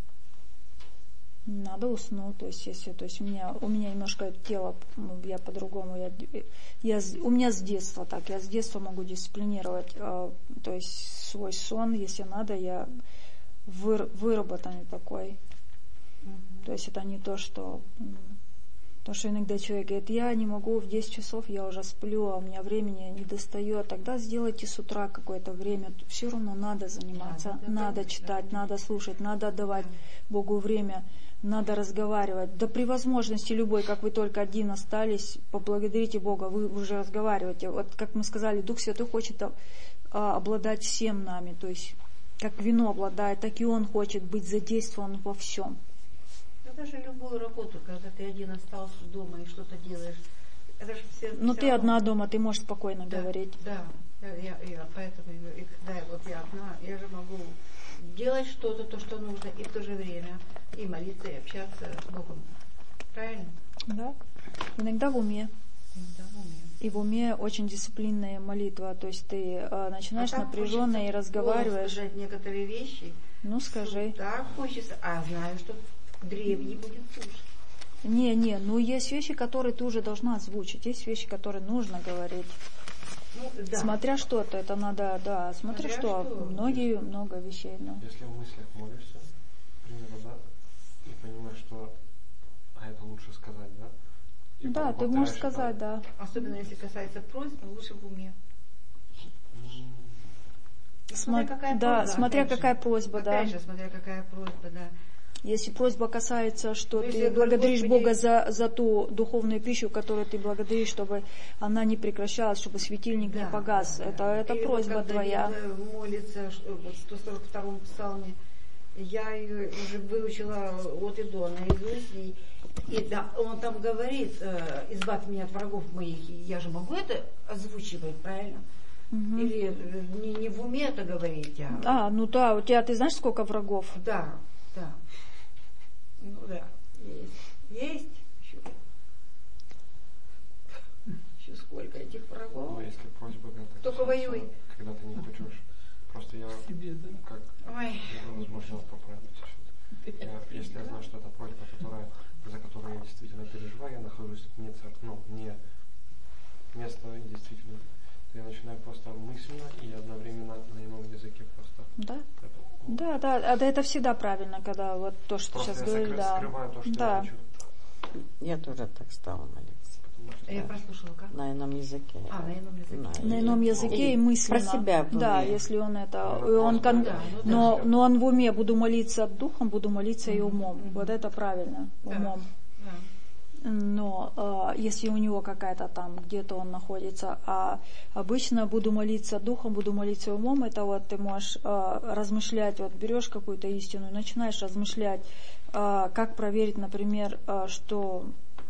Надо уснуть, то есть если, то есть у меня у меня немножко тело, я по-другому, я, я у меня с детства так, я с детства могу дисциплинировать, э, то есть свой сон, если надо, я выр, выработанный такой, mm-hmm. то есть это не то, что, то, что иногда человек говорит, я не могу в десять часов, я уже сплю, а у меня времени не достает, тогда сделайте с утра какое-то время, все равно надо заниматься, да, надо да, читать, да. надо слушать, надо отдавать Богу время. Надо разговаривать. Да при возможности любой, как вы только один остались, поблагодарите Бога, вы уже разговариваете. Вот как мы сказали, Дух Святой хочет а, обладать всем нами. То есть, как вино обладает, так и Он хочет быть задействован во всем. Да даже любую работу, когда ты один остался дома и что-то делаешь, это же все... Но все ты равно... одна дома, ты можешь спокойно да, говорить. Да, я, я поэтому, и когда вот я одна, я же могу делать что-то, то, что нужно, и в то же время и молиться, и общаться с Богом. Правильно? Да. Иногда в уме. Иногда в уме. И в уме очень дисциплинная молитва. То есть ты э, начинаешь а напряженно и разговариваешь. Сказать некоторые вещи. Ну, скажи. Так хочется, а знаю, что древний будет слушать. Не, не, ну есть вещи, которые ты уже должна озвучить. Есть вещи, которые нужно говорить. Ну, да. Смотря что-то, это надо, да, смотря, смотря что, что, многие, много вещей. Но... Если в мыслях молишься, к примеру, да, и понимаешь, что а это лучше сказать, да? И да, ты можешь сказать, да. Особенно если касается просьб, лучше в уме. Смотря какая да, просьба, смотря какая же. просьба, опять да. же, смотря какая просьба, да. Если просьба касается, что ну, ты благодаришь Господи... Бога за, за ту духовную пищу, которую ты благодаришь, чтобы она не прекращалась, чтобы светильник да, не погас, да, это, да. это просьба вот, твоя. Молится вот, в сто сорок втором псалме, Я ее уже выучила от и до наизусть. И, и да, он там говорит, э, избавь меня от врагов моих. Я же могу это озвучивать, правильно? Угу. Или не, не в уме это говорить, а... А, ну да, у тебя, ты знаешь, сколько врагов? Да, да. Ну да, есть. Есть еще. Еще сколько этих врагов. Ну, если просьба, как только воюй. Когда ты не хочешь. Просто я себе, да? как Ой. возможно поправить. Я, если я знаю, что это просьба, которая, за которую я действительно переживаю, я нахожусь не, ну, не место действительно. Я начинаю просто мысленно и одновременно на ином языке просто. Да? Это, ну, да, да, да, это всегда правильно, когда вот то, что ты сейчас говоришь, да. Скрываю то, что да. я хочу. Я тоже так стала молиться. Что, я да. прослушала как? На ином языке. А, на ином языке. На, на ином языке и, и мысленно. Про себя в уме. Да, если он это... И он кон... да, ну, но, да. но он в уме, буду молиться духом, буду молиться mm-hmm. и умом. Mm-hmm. Вот это правильно, умом. Да. Да. Но э, если у него какая-то там, где-то он находится, а обычно буду молиться духом, буду молиться умом, это вот ты можешь э, размышлять, вот берешь какую-то истину и начинаешь размышлять, э, как проверить, например, э, что...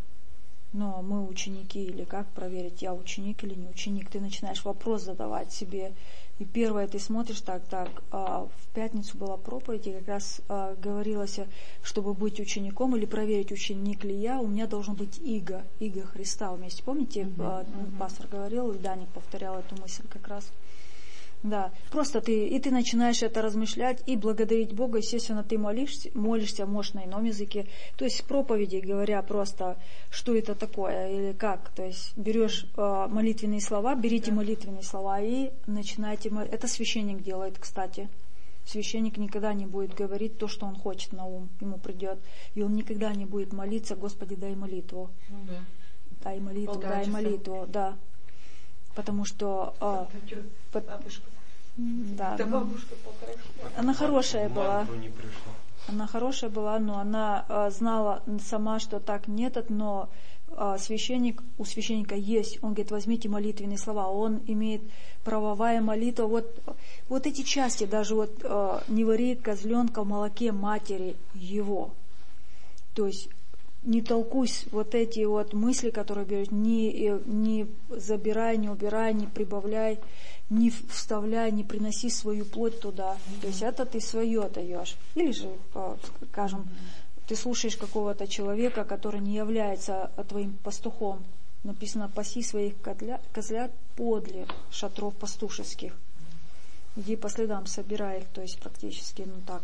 Но мы ученики, или как проверить, я ученик или не ученик. Ты начинаешь вопрос задавать себе. И первое, ты смотришь так, так, а, в пятницу была проповедь, и как раз а, говорилось, чтобы быть учеником или проверить, ученик ли я, у меня должен быть иго, иго Христа вместе. Помните, mm-hmm. а, mm-hmm. пастор говорил, и Даник повторял эту мысль как раз. Да, просто ты, и ты начинаешь это размышлять и благодарить Бога, естественно, ты молишься, молишься, можешь на ином языке, то есть проповеди, говоря просто, что это такое или как, то есть берешь э, молитвенные слова, берите да. молитвенные слова и начинайте, это священник делает, кстати, священник никогда не будет говорить то, что он хочет на ум, ему придет, и он никогда не будет молиться, Господи, дай молитву, ну, да. дай молитву, Полтора дай часа. молитву, да. Потому что э, под... да, да, ну, бабушка она хорошая была. Она хорошая была, но она э, знала сама, что так нет, но э, священник, у священника есть, он говорит, возьмите молитвенные слова, он имеет правовая молитва, вот, вот эти части, даже вот э, не вари козленка в молоке матери его, то есть не толкусь вот эти вот мысли, которые берешь, не, не забирай, не убирай, не прибавляй, не вставляй, не приноси свою плоть туда. Mm-hmm. То есть это ты свое даешь. Или же, скажем, mm-hmm. ты слушаешь какого-то человека, который не является твоим пастухом. Написано, паси своих котля, козлят подле шатров пастушеских. Иди по следам, собирай их, то есть практически, ну так.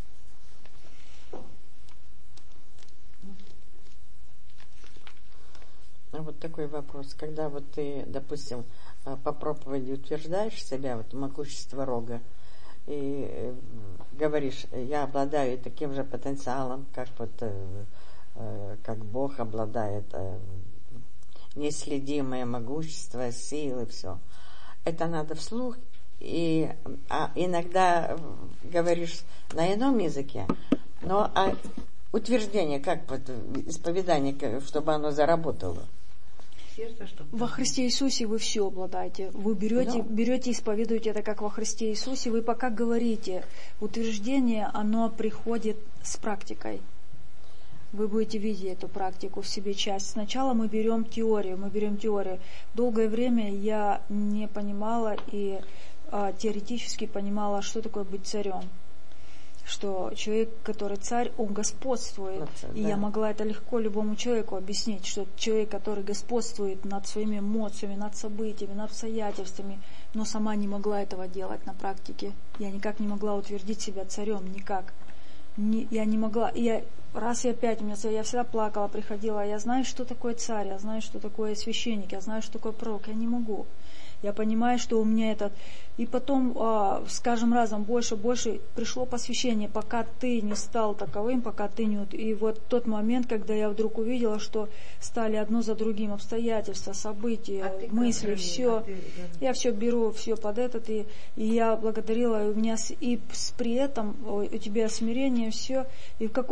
Вот такой вопрос. Когда вот ты, допустим, по проповеди утверждаешь себя, вот могущество Рога, и говоришь, я обладаю таким же потенциалом, как вот как Бог обладает, неследимое могущество, силы, все. Это надо вслух, и а иногда говоришь на ином языке, но а утверждение, как вот исповедание, чтобы оно заработало. Сердце, чтобы... Во Христе Иисусе вы все обладаете. Вы берете, да. берете, исповедуете это как во Христе Иисусе. Вы пока говорите, утверждение, оно приходит с практикой. Вы будете видеть эту практику в себе часть. Сначала мы берем теорию, мы берем теорию. Долгое время я не понимала и а, теоретически понимала, что такое быть царем. Что человек, который царь, он господствует. Это, и да. я могла это легко любому человеку объяснить, что человек, который господствует над своими эмоциями, над событиями, над обстоятельствами, но сама не могла этого делать на практике. Я никак не могла утвердить себя царем, никак. Не, я не могла. И я, раз и опять, у меня, я всегда плакала, приходила, я знаю, что такое царь, я знаю, что такое священник, я знаю, что такое пророк, я не могу. Я понимаю, что у меня этот... И потом, а, с каждым разом больше, больше пришло посвящение, пока ты не стал таковым, пока ты не... И вот тот момент, когда я вдруг увидела, что стали одно за другим обстоятельства, события, а мысли, все. А ты, да. Я все беру, все под этот, и, и я благодарила, и у меня и при этом у тебя смирение, все. И в какой-то момент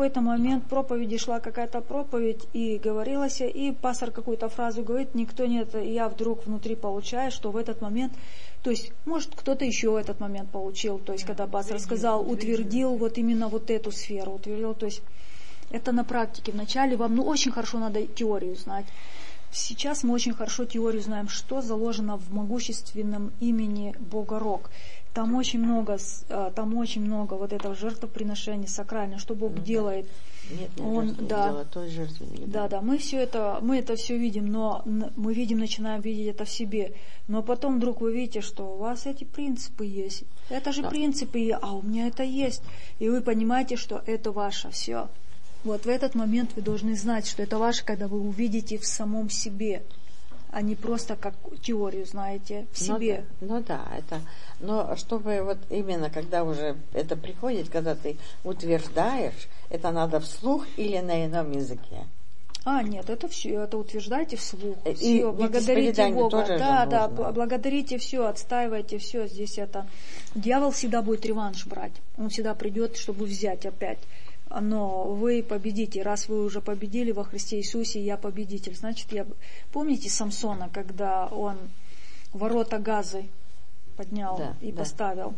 момент проповеди шла какая-то проповедь, и говорилось, и пастор какую-то фразу говорит, никто нет, и я вдруг внутри получаю, что в этот момент, то есть, может, кто-то еще в этот момент получил, то есть, когда пастор сказал, утвердил вот именно вот эту сферу, утвердил, то есть, это на практике. Вначале вам, ну, очень хорошо надо теорию знать. Сейчас мы очень хорошо теорию знаем, что заложено в могущественном имени Бога Рог. Там очень много, там очень много вот этого жертвоприношения сакрального, что Бог ну, делает. Нет, нет, Он, да, золотой жертвы не да, да, мы все это, мы это все видим, но мы видим, начинаем видеть это в себе. Но потом вдруг вы видите, что у вас эти принципы есть. Это же да. принципы, а у меня это есть. И вы понимаете, что это ваше все. Вот в этот момент вы должны знать, что это ваше, когда вы увидите в самом себе, а не просто как теорию знаете в себе. Ну да, ну да, это, но чтобы вот именно когда уже это приходит, когда ты утверждаешь, это надо вслух или на ином языке? А, нет, это все, это утверждайте вслух. И все, благодарите Бога. Да, да, нужно. Благодарите все, отстаивайте все. Здесь это. Дьявол всегда будет реванш брать. Он всегда придет, чтобы взять опять. Но вы победите. Раз вы уже победили во Христе Иисусе, я победитель. Значит, я... Помните Самсона, когда он ворота Газы поднял да, и да. поставил?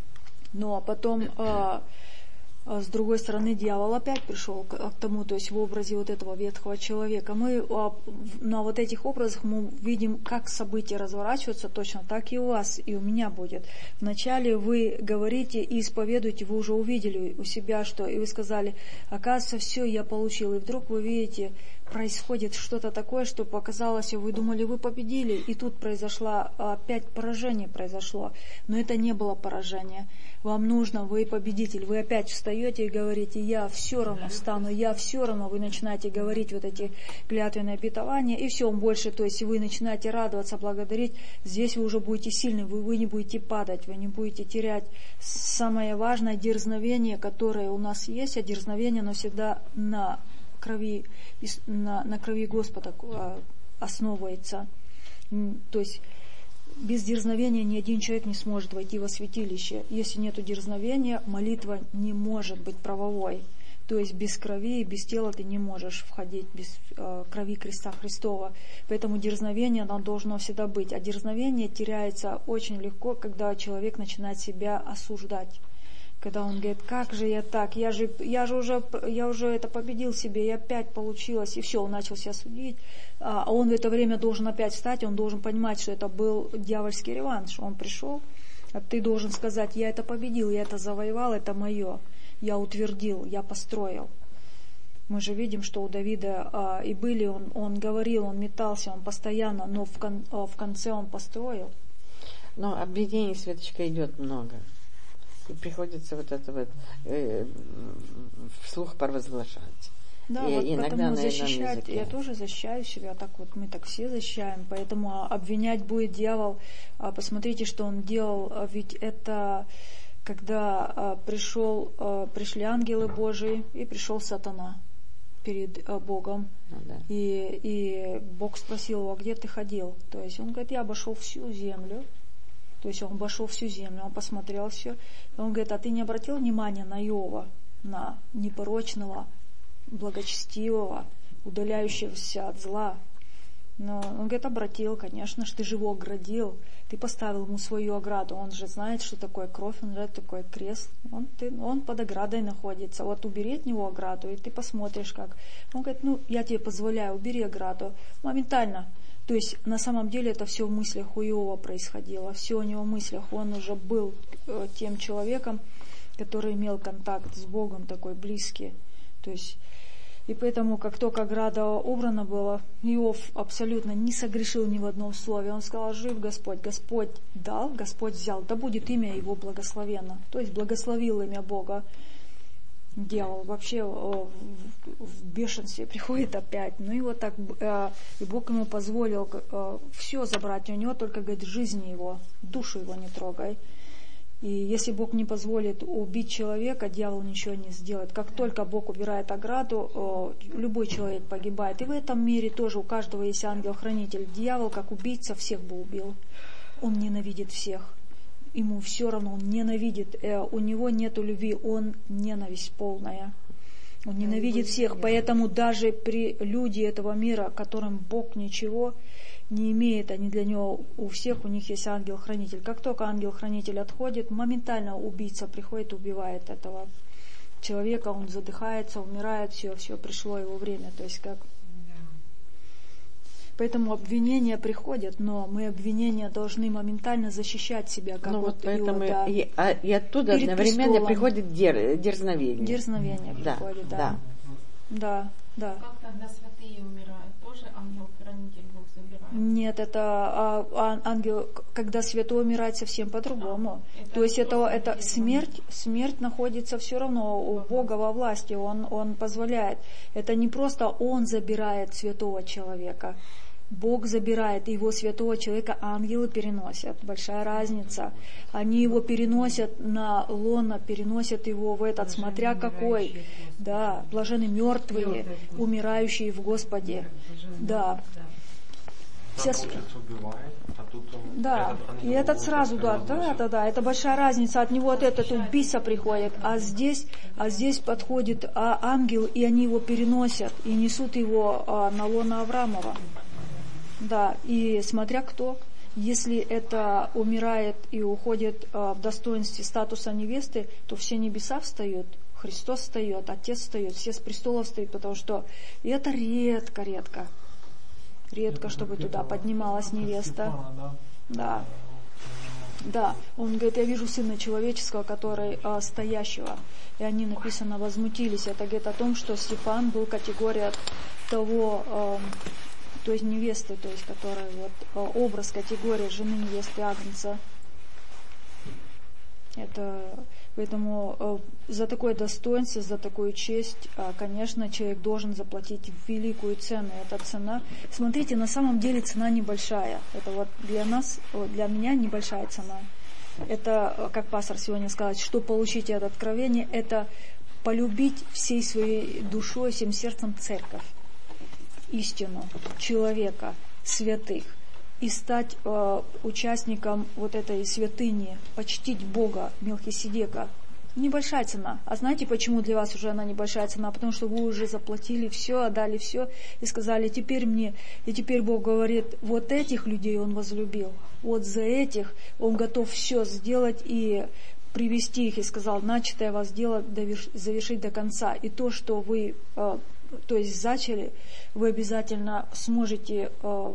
Но потом... Э, с другой стороны, дьявол опять пришел к, к тому, то есть в образе вот этого ветхого человека. Мы а, на вот этих образах мы видим, как события разворачиваются, точно так и у вас, и у меня будет. Вначале вы говорите и исповедуете, вы уже увидели у себя, что, и вы сказали, оказывается, все, я получил. И вдруг вы видите, происходит что-то такое, что показалось, вы думали, вы победили, и тут произошло, опять поражение произошло. Но это не было поражение. Вам нужно, вы победитель, вы опять встаете и говорите, я все равно встану, я все равно, вы начинаете говорить вот эти клятвенные обетования, и все, больше, то есть вы начинаете радоваться, благодарить, здесь вы уже будете сильны, вы, вы не будете падать, вы не будете терять. Самое важное дерзновение, которое у нас есть, а дерзновение, оно всегда на крови, на, на крови Господа основывается. То есть без дерзновения ни один человек не сможет войти во святилище. Если нет дерзновения, молитва не может быть правовой. То есть без крови и без тела ты не можешь входить, без э, крови креста Христова. Поэтому дерзновение, оно должно всегда быть. А дерзновение теряется очень легко, когда человек начинает себя осуждать. Когда он говорит, как же я так, я же, я же уже, я уже это победил себе, и опять получилось, и все, он начал себя судить. А он в это время должен опять встать, он должен понимать, что это был дьявольский реванш. Он пришел, а ты должен сказать, я это победил, я это завоевал, это мое, я утвердил, я построил. Мы же видим, что у Давида а, и были, он, он говорил, он метался, он постоянно, но в, кон, а, в конце он построил. Но обвинений, Светочка, идет много. И приходится вот это вот э, вслух провозглашать. Да, и вот иногда потому на защищать, я тоже защищаю себя, так вот мы так все защищаем, поэтому обвинять будет дьявол. Посмотрите, что он делал, ведь это когда пришел, пришли ангелы Божии и пришел сатана перед Богом. Ну, да. и, и Бог спросил его, а где ты ходил? То есть он говорит, я обошел всю землю. То есть он обошел всю землю, он посмотрел все. И он говорит, а ты не обратил внимания на Иова, на непорочного, благочестивого, удаляющегося от зла? Но он говорит, обратил, конечно же, ты же его оградил, ты поставил ему свою ограду. Он же знает, что такое кровь, он знает, что такое крест. Он, ты, он под оградой находится. Вот убери от него ограду, и ты посмотришь, как. Он говорит, ну, я тебе позволяю, убери ограду. Моментально. То есть на самом деле это все в мыслях у Иова происходило, все у него в мыслях. Он уже был э, тем человеком, который имел контакт с Богом такой близкий. То есть, и поэтому, как только ограда убрана была, Иов абсолютно не согрешил ни в одном слове. Он сказал, жив Господь, Господь дал, Господь взял, да будет имя Его благословенно. То есть благословил имя Бога. Дьявол вообще в бешенстве приходит опять. Ну и вот так, и Бог ему позволил все забрать у него, только, говорит, жизни его, душу его не трогай. И если Бог не позволит убить человека, дьявол ничего не сделает. Как только Бог убирает ограду, любой человек погибает. И в этом мире тоже у каждого есть ангел-хранитель. Дьявол, как убийца, всех бы убил. Он ненавидит всех. Ему все равно, он ненавидит, э, у него нету любви, он ненависть полная. Он ненавидит всех, поэтому даже при люди этого мира, которым Бог ничего не имеет, они для него, у всех у них есть ангел-хранитель. Как только ангел-хранитель отходит, моментально убийца приходит, убивает этого человека, он задыхается, умирает, все, все, пришло его время. То есть как... Поэтому обвинения приходят, но мы обвинения должны моментально защищать себя, как ну, вот поэтому Иуда. И, а, и оттуда одновременно престолом. Приходит дер, дерзновение. Дерзновение да, приходит, да. Да, да. да. Как тогда святые умирают? Тоже ангел-хранитель Бог забирает? Нет, это а, а, ангел, когда святой умирает совсем по-другому. А, это То есть это, это смерть, смерть находится все равно у Бога во власти, он, он позволяет. Это не просто Он забирает святого человека. Бог забирает его святого человека, ангелы переносят. Большая разница. Они его переносят на лоно, переносят его в этот, блаженные смотря какой. Да, блаженны мертвые, умирающие в Господе. Да. Вся... Да, и этот сразу, да, да, да, да, это большая разница. От него от этот убийца приходит, а здесь, а здесь подходит а, ангел, и они его переносят и несут его а, на лоно Авраамова. Да, и смотря кто, если это умирает и уходит э, в достоинстве статуса невесты, то все небеса встают, Христос встает, Отец встает, все с престолов встают, потому что и это редко, редко, редко, чтобы туда поднималась невеста. Да, да, он говорит, я вижу Сына Человеческого, который э, стоящего, и они, написано, возмутились. Это говорит о том, что Стефан был категория того... Э, то есть невесты, то есть которая вот образ, категория жены невесты Агнца. Это поэтому за такое достоинство, за такую честь, конечно, человек должен заплатить великую цену. Эта цена, смотрите, на самом деле цена небольшая. Это вот для нас, для меня небольшая цена. Это, как пастор сегодня сказал, что получить это откровение, это полюбить всей своей душой, всем сердцем церковь. Истину, человека, святых, и стать э, участником вот этой святыни, почтить Бога, Мелхиседека. Небольшая цена. А знаете, почему для вас уже она небольшая цена? Потому что вы уже заплатили все, отдали все и сказали, теперь мне, и теперь Бог говорит, вот этих людей Он возлюбил, вот за этих Он готов все сделать и привести их, и сказал, начатое вас дело завершить до конца. И то, что вы... Э, то есть зачали, вы обязательно сможете, э,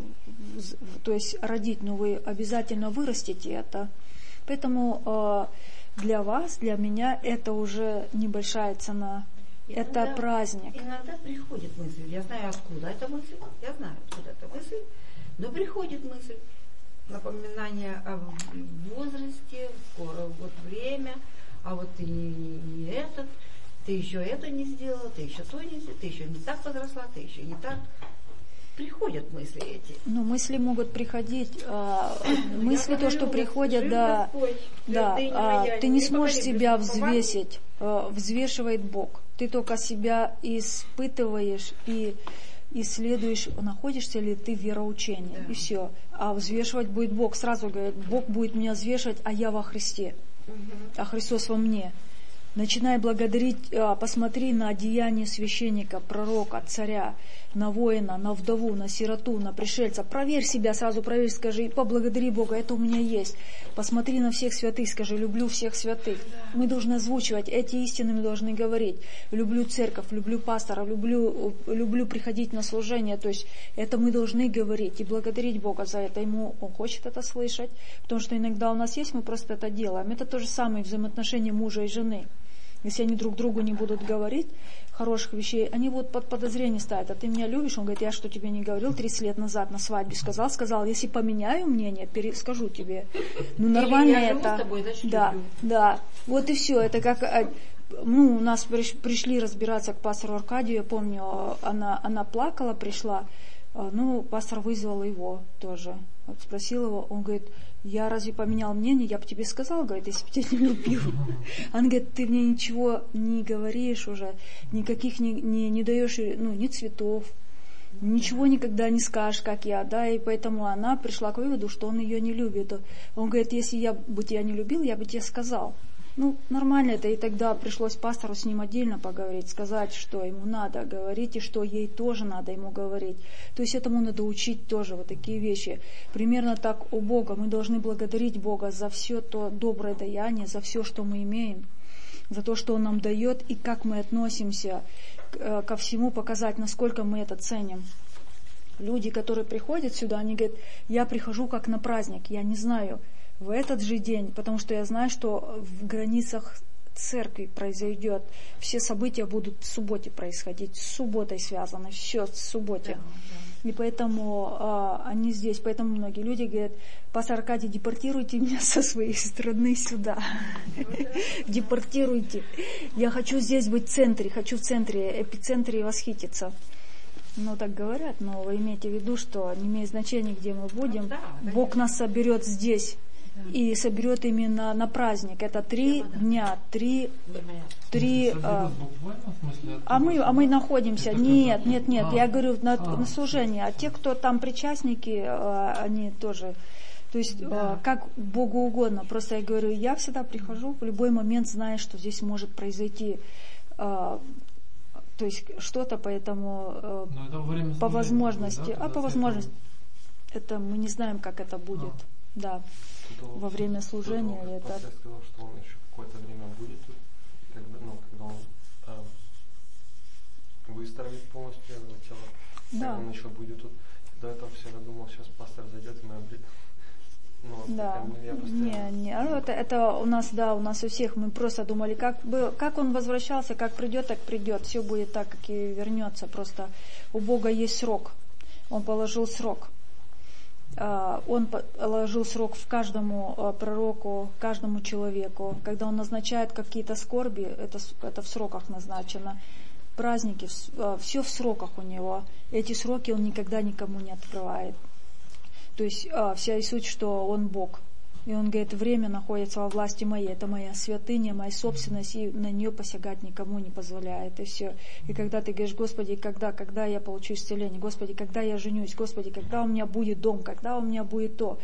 то есть родить, но вы обязательно вырастите это. Поэтому э, для вас, для меня это уже небольшая цена. Иногда, это праздник. Иногда приходит мысль, я знаю откуда эта мысль, я знаю откуда эта мысль, но приходит мысль, напоминание о возрасте, скоро вот время, а вот ты не, не, не этот. Ты еще это не сделала, ты еще то не сделала, ты еще не так возросла, ты еще не так. Приходят мысли эти. Ну, мысли могут приходить. А, мысли то, что приходят, да, да. А, ты не сможешь себя взвесить. А, взвешивает Бог. Ты только себя испытываешь и исследуешь, находишься ли ты в вероучении. Да. И все. А взвешивать будет Бог. Сразу говорит, Бог будет меня взвешивать, а я во Христе. Угу. А Христос во мне. Начинай благодарить, посмотри на одеяние священника, пророка, царя, на воина, на вдову, на сироту, на пришельца. Проверь себя, сразу проверь, скажи, поблагодари Бога, это у меня есть. Посмотри на всех святых, скажи, люблю всех святых. Мы должны озвучивать, эти истины мы должны говорить. Люблю церковь, люблю пастора, люблю, люблю приходить на служение. То есть это мы должны говорить и благодарить Бога за это. Ему Он хочет это слышать, потому что иногда у нас есть, мы просто это делаем. Это то же самое взаимоотношения мужа и жены. Если они друг другу не будут говорить хороших вещей, они будут под подозрение ставить. А ты меня любишь? Он говорит, я что тебе не говорил тридцать лет назад на свадьбе? Сказал, сказал, если поменяю мнение, скажу тебе. Ну, нормально это. Тобой, значит, да, люблю. Да. Вот и все. Это как... Ну, у нас пришли разбираться к пастору Аркадию, я помню, она, она плакала, пришла. Ну, пастор вызвал его тоже. Вот спросил его, он говорит, я разве поменял мнение? Я бы тебе сказал, говорит, если бы тебя не любил. Он говорит, ты мне ничего не говоришь уже, никаких не, не, не даешь, ну, ни цветов, ничего никогда не скажешь, как я, да, и поэтому она пришла к выводу, что он ее не любит. Он говорит, если я бы тебя не любил, я бы тебе сказал. Ну, нормально это, и тогда пришлось пастору с ним отдельно поговорить, сказать, что ему надо говорить, и что ей тоже надо ему говорить. То есть этому надо учить тоже вот такие вещи. Примерно так у Бога. Мы должны благодарить Бога за все то доброе даяние, за все, что мы имеем, за то, что Он нам дает, и как мы относимся ко всему, показать, насколько мы это ценим. Люди, которые приходят сюда, они говорят, я прихожу как на праздник, я не знаю, в этот же день, потому что я знаю, что в границах церкви произойдет, все события будут в субботе происходить, с субботой связаны, все в субботе. Да, да. И поэтому а, они здесь, поэтому многие люди говорят, пастор Аркадий, депортируйте меня со своей страны сюда. Депортируйте. Я хочу здесь быть в центре, хочу в центре, эпицентре восхититься. Ну, так говорят, но вы имейте в виду, что не имеет значения, где мы будем. Бог нас соберет здесь. И соберет именно на праздник. Это три дня, три, три. А, а мы, а мы находимся. Нет, нет, нет. Я говорю на, на служение. А те, кто там причастники, они тоже. То есть как Богу угодно. Просто я говорю, я всегда прихожу в любой момент, зная, что здесь может произойти. То есть что-то, поэтому по возможности, а по возможности, это мы не знаем, как это будет. Да. Во время служения кто-то, это... Я сказал, что он еще какое-то время будет тут, когда, ну, когда он э, выстроит полностью его тело, да. Он еще будет тут. До этого всегда думал, сейчас пастор зайдет, и мы обретем. Ну, да, не, не, это, это у нас, да, у нас у всех, мы просто думали, как, бы, как он возвращался, как придет, так придет, все будет так, как и вернется, просто у Бога есть срок, Он положил срок. Он положил срок в каждому пророку, каждому человеку. Когда Он назначает какие-то скорби, это, это в сроках назначено. Праздники, все в сроках у Него. Эти сроки Он никогда никому не открывает. То есть вся и суть, что Он Бог. И Он говорит, время находится во власти моей, это моя святыня, моя собственность, и на нее посягать никому не позволяет, и все. И когда ты говоришь, Господи, когда, когда я получу исцеление, Господи, когда я женюсь, Господи, когда у меня будет дом, когда у меня будет то,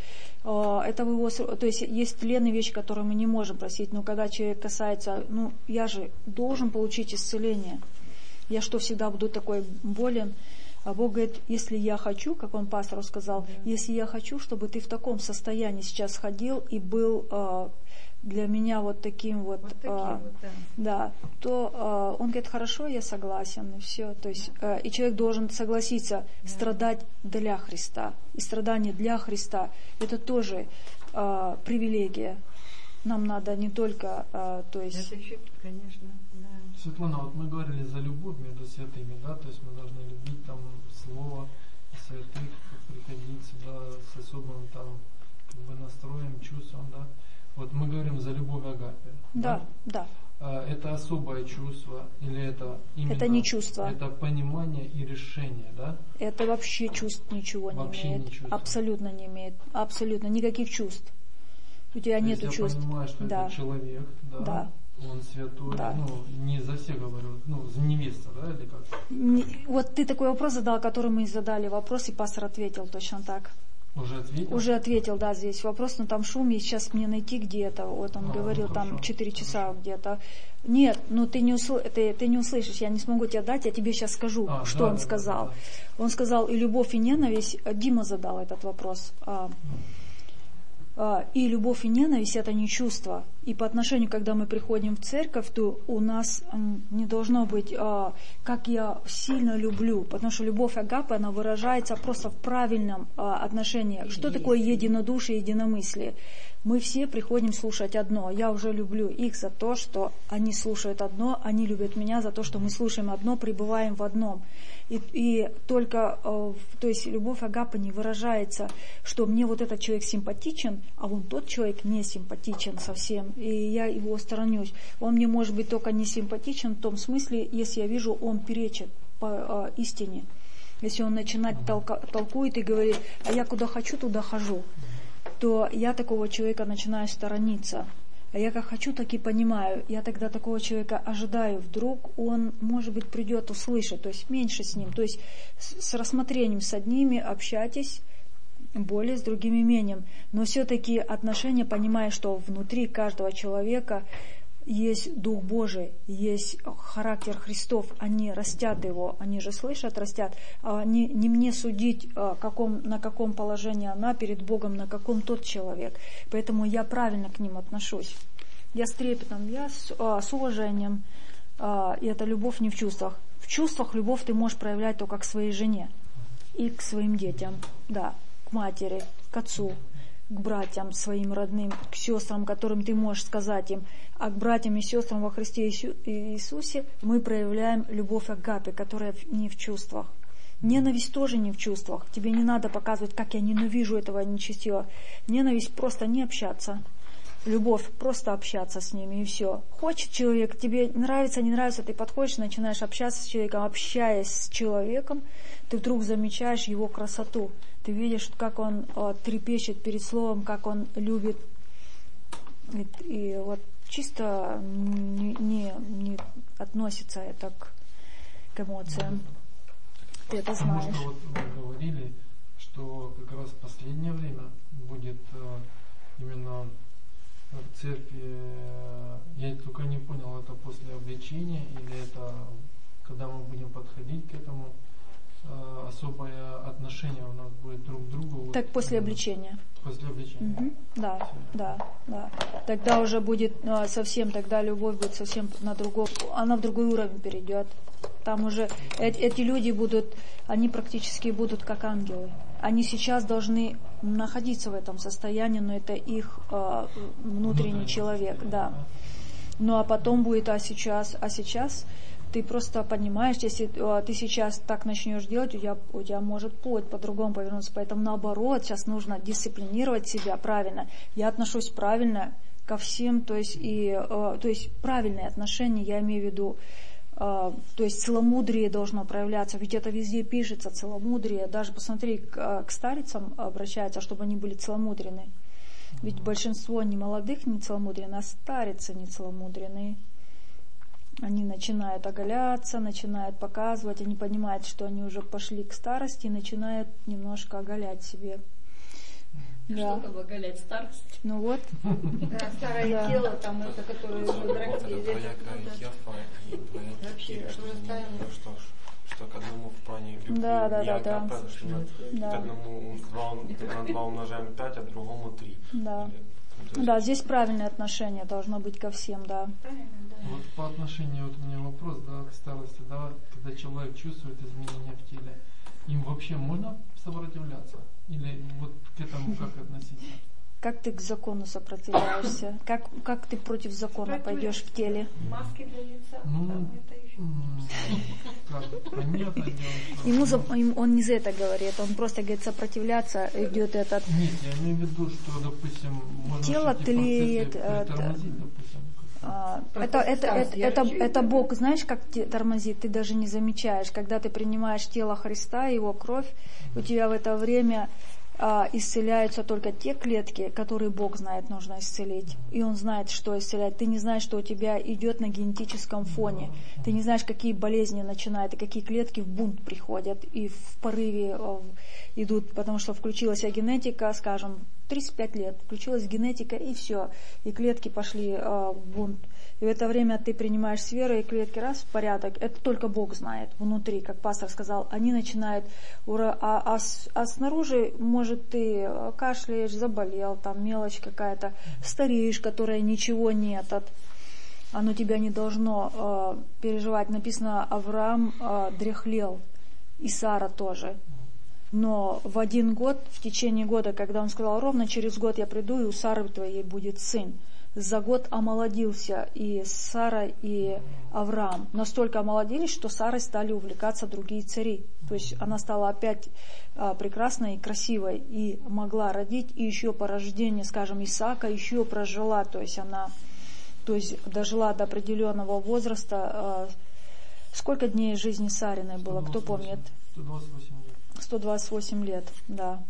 это в его, то есть есть тленные вещи, которые мы не можем просить, но когда человек касается, ну, я же должен получить исцеление, я что, всегда буду такой болен? А Бог говорит, если я хочу, как Он пастору сказал, да. Если я хочу, чтобы ты в таком состоянии сейчас ходил и был э, для меня вот таким вот, вот, таким э, вот да. Да, то э, Он говорит, хорошо, я согласен, и все. То есть, э, и человек должен согласиться да. страдать для Христа. И страдание для Христа, это тоже э, привилегия. Нам надо не только, э, то есть... Это еще, конечно, да. Светлана, вот мы говорили за любовь между святыми, да, то есть мы должны любить там слово святых, приходить сюда с особым там как бы настроем, чувством, да. Вот мы говорим за любовь агапе. Да, да. да. Это особое чувство или это именно... Это не чувство. Это понимание и решение, да? Это вообще чувств ничего вообще не имеет. Не абсолютно не имеет. Абсолютно никаких чувств. У тебя то нету есть чувств. Я понимаю, что да. это человек, да. Да. Он святой, да. ну, не за всех говорю, ну, за невеста, да, или как? Не, вот ты такой вопрос задал, который мы задали вопрос, и пастор ответил точно так. Уже ответил? Уже ответил, да, здесь вопрос, но там шум, и сейчас мне найти где-то, вот он а, говорил, ну, там четыре часа где-то. Нет, ну ты не, усл... ты, ты не услышишь, я не смогу тебе дать, я тебе сейчас скажу, а, что да, он да, сказал. Да, да. Он сказал, и любовь, и ненависть, Дима задал этот вопрос. А, И любовь и ненависть – это не чувство. И по отношению, когда мы приходим в церковь, то у нас не должно быть, как я сильно люблю, потому что любовь агапы, она выражается просто в правильном отношении. Что такое единодушие, единомыслие? Мы все приходим слушать одно. Я уже люблю их за то, что они слушают одно, они любят меня за то, что мы слушаем одно, пребываем в одном. И, и только, э, то есть любовь агапы не выражается, что мне вот этот человек симпатичен, а вон тот человек не симпатичен совсем, и я его сторонюсь. Он мне может быть только не симпатичен в том смысле, если я вижу, он перечит по э, истине. Если он начинает толка, толкует и говорит, а я куда хочу, туда хожу, то я такого человека начинаю сторониться. А я как хочу, так и понимаю. Я тогда такого человека ожидаю. Вдруг он, может быть, придет услышать. То есть меньше с ним. То есть с, с рассмотрением с одними общайтесь, более с другими менее. Но все-таки отношения, понимая, что внутри каждого человека есть Дух Божий, есть характер Христов, они растят его, они же слышат, растят. А не, не мне судить, каком, на каком положении она перед Богом, на каком тот человек. Поэтому я правильно к ним отношусь. Я с трепетом, я с, с уважением. И это любовь не в чувствах. В чувствах любовь ты можешь проявлять только к своей жене и к своим детям, да, к матери, к отцу, к братьям своим родным, к сестрам, которым ты можешь сказать им, а к братьям и сестрам во Христе Иисусе мы проявляем любовь агапе, которая не в чувствах. Ненависть тоже не в чувствах. Тебе не надо показывать, как я ненавижу этого нечестивого. Ненависть просто не общаться. Любовь просто общаться с ними и все. Хочет человек, тебе нравится, не нравится, ты подходишь, начинаешь общаться с человеком, общаясь с человеком, ты вдруг замечаешь его красоту. Ты видишь, как он э, трепещет перед словом, как он любит. И, и вот чисто не, не, не относится это к, к эмоциям. Ты это знаешь. Потому что вот мы говорили, что как раз в последнее время будет э, именно в церкви, я только не понял, это после обличения или это когда мы будем подходить к этому, особое отношение у нас будет друг к другу. Так после обличения. После обличения. Угу. Да, Все. да, да. Тогда уже будет совсем, тогда любовь будет совсем на другой, она в другой уровень перейдет. Там уже эти, эти люди будут, они практически будут как ангелы. Они сейчас должны находиться в этом состоянии, но это их э, внутренний человек, да. Ну а потом будет, а сейчас, а сейчас ты просто понимаешь, если э, ты сейчас так начнешь делать, у тебя, у тебя может плоть по-другому повернуться. Поэтому наоборот, сейчас нужно дисциплинировать себя правильно. Я отношусь правильно ко всем, то есть, и, э, то есть правильные отношения, я имею в виду, Uh, то есть целомудрие должно проявляться, ведь это везде пишется, целомудрие. Даже посмотри, к, к старицам обращаются, чтобы они были целомудрены. Ведь большинство не молодых не целомудрены, а старицы не целомудрены. Они начинают оголяться, начинают показывать, они понимают, что они уже пошли к старости и начинают немножко оголять себе. Да. Что там оголять старость? Ну вот. Да, старое да. тело, там это, которое уже драгоценное. Вообще, что, что к одному в плане любви. Да, да, я да, да. Правда, что да. К одному на два умножаем пять, а другому три. Да. Или, да, здесь правильное отношение должно быть ко всем, да. Правильно, да. Вот по отношению, вот у меня вопрос, да, к старости, да, когда человек чувствует изменения в теле, им вообще можно сопротивляться? Или вот к этому как относиться? Как ты к закону сопротивляешься? Как, как ты против закона пойдешь в теле? Маски для лица. Ну, как, понятно дело, что... Ему за, он не за это говорит, он просто говорит, сопротивляться идет этот... Нет, я имею в виду, что, допустим, можно тело тлеет, притормозить, допустим. А, это, это, это, это, это Бог, знаешь, как тормозит, ты даже не замечаешь. Когда ты принимаешь тело Христа, Его кровь, у тебя в это время а, исцеляются только те клетки, которые Бог знает, нужно исцелить. И Он знает, что исцелять. Ты не знаешь, что у тебя идет на генетическом фоне. Ты не знаешь, какие болезни начинают, и какие клетки в бунт приходят, и в порыве в, идут, потому что включилась генетика, скажем, тридцать пять лет, включилась генетика, и все, и клетки пошли э, в бунт. И в это время ты принимаешь с верой, и клетки раз в порядок, это только Бог знает, внутри, как пастор сказал, они начинают, ура, а, а, а снаружи, может, ты кашляешь, заболел, там мелочь какая-то, стареешь, которая ничего нет, от, оно тебя не должно э, переживать. Написано, Авраам э, дряхлел, и Сара тоже. Но в один год, в течение года, когда он сказал, ровно через год я приду, и у Сары твоей будет сын. За год омолодился и Сара, и Авраам. Настолько омолодились, что Сарой стали увлекаться другие цари. То есть она стала опять а, прекрасной и красивой, и могла родить, и еще по рождению, скажем, Исаака еще прожила. То есть она то есть дожила до определенного возраста. А, сколько дней жизни Сариной было, кто помнит? сто двадцать восемь лет. сто двадцать восемь лет, да.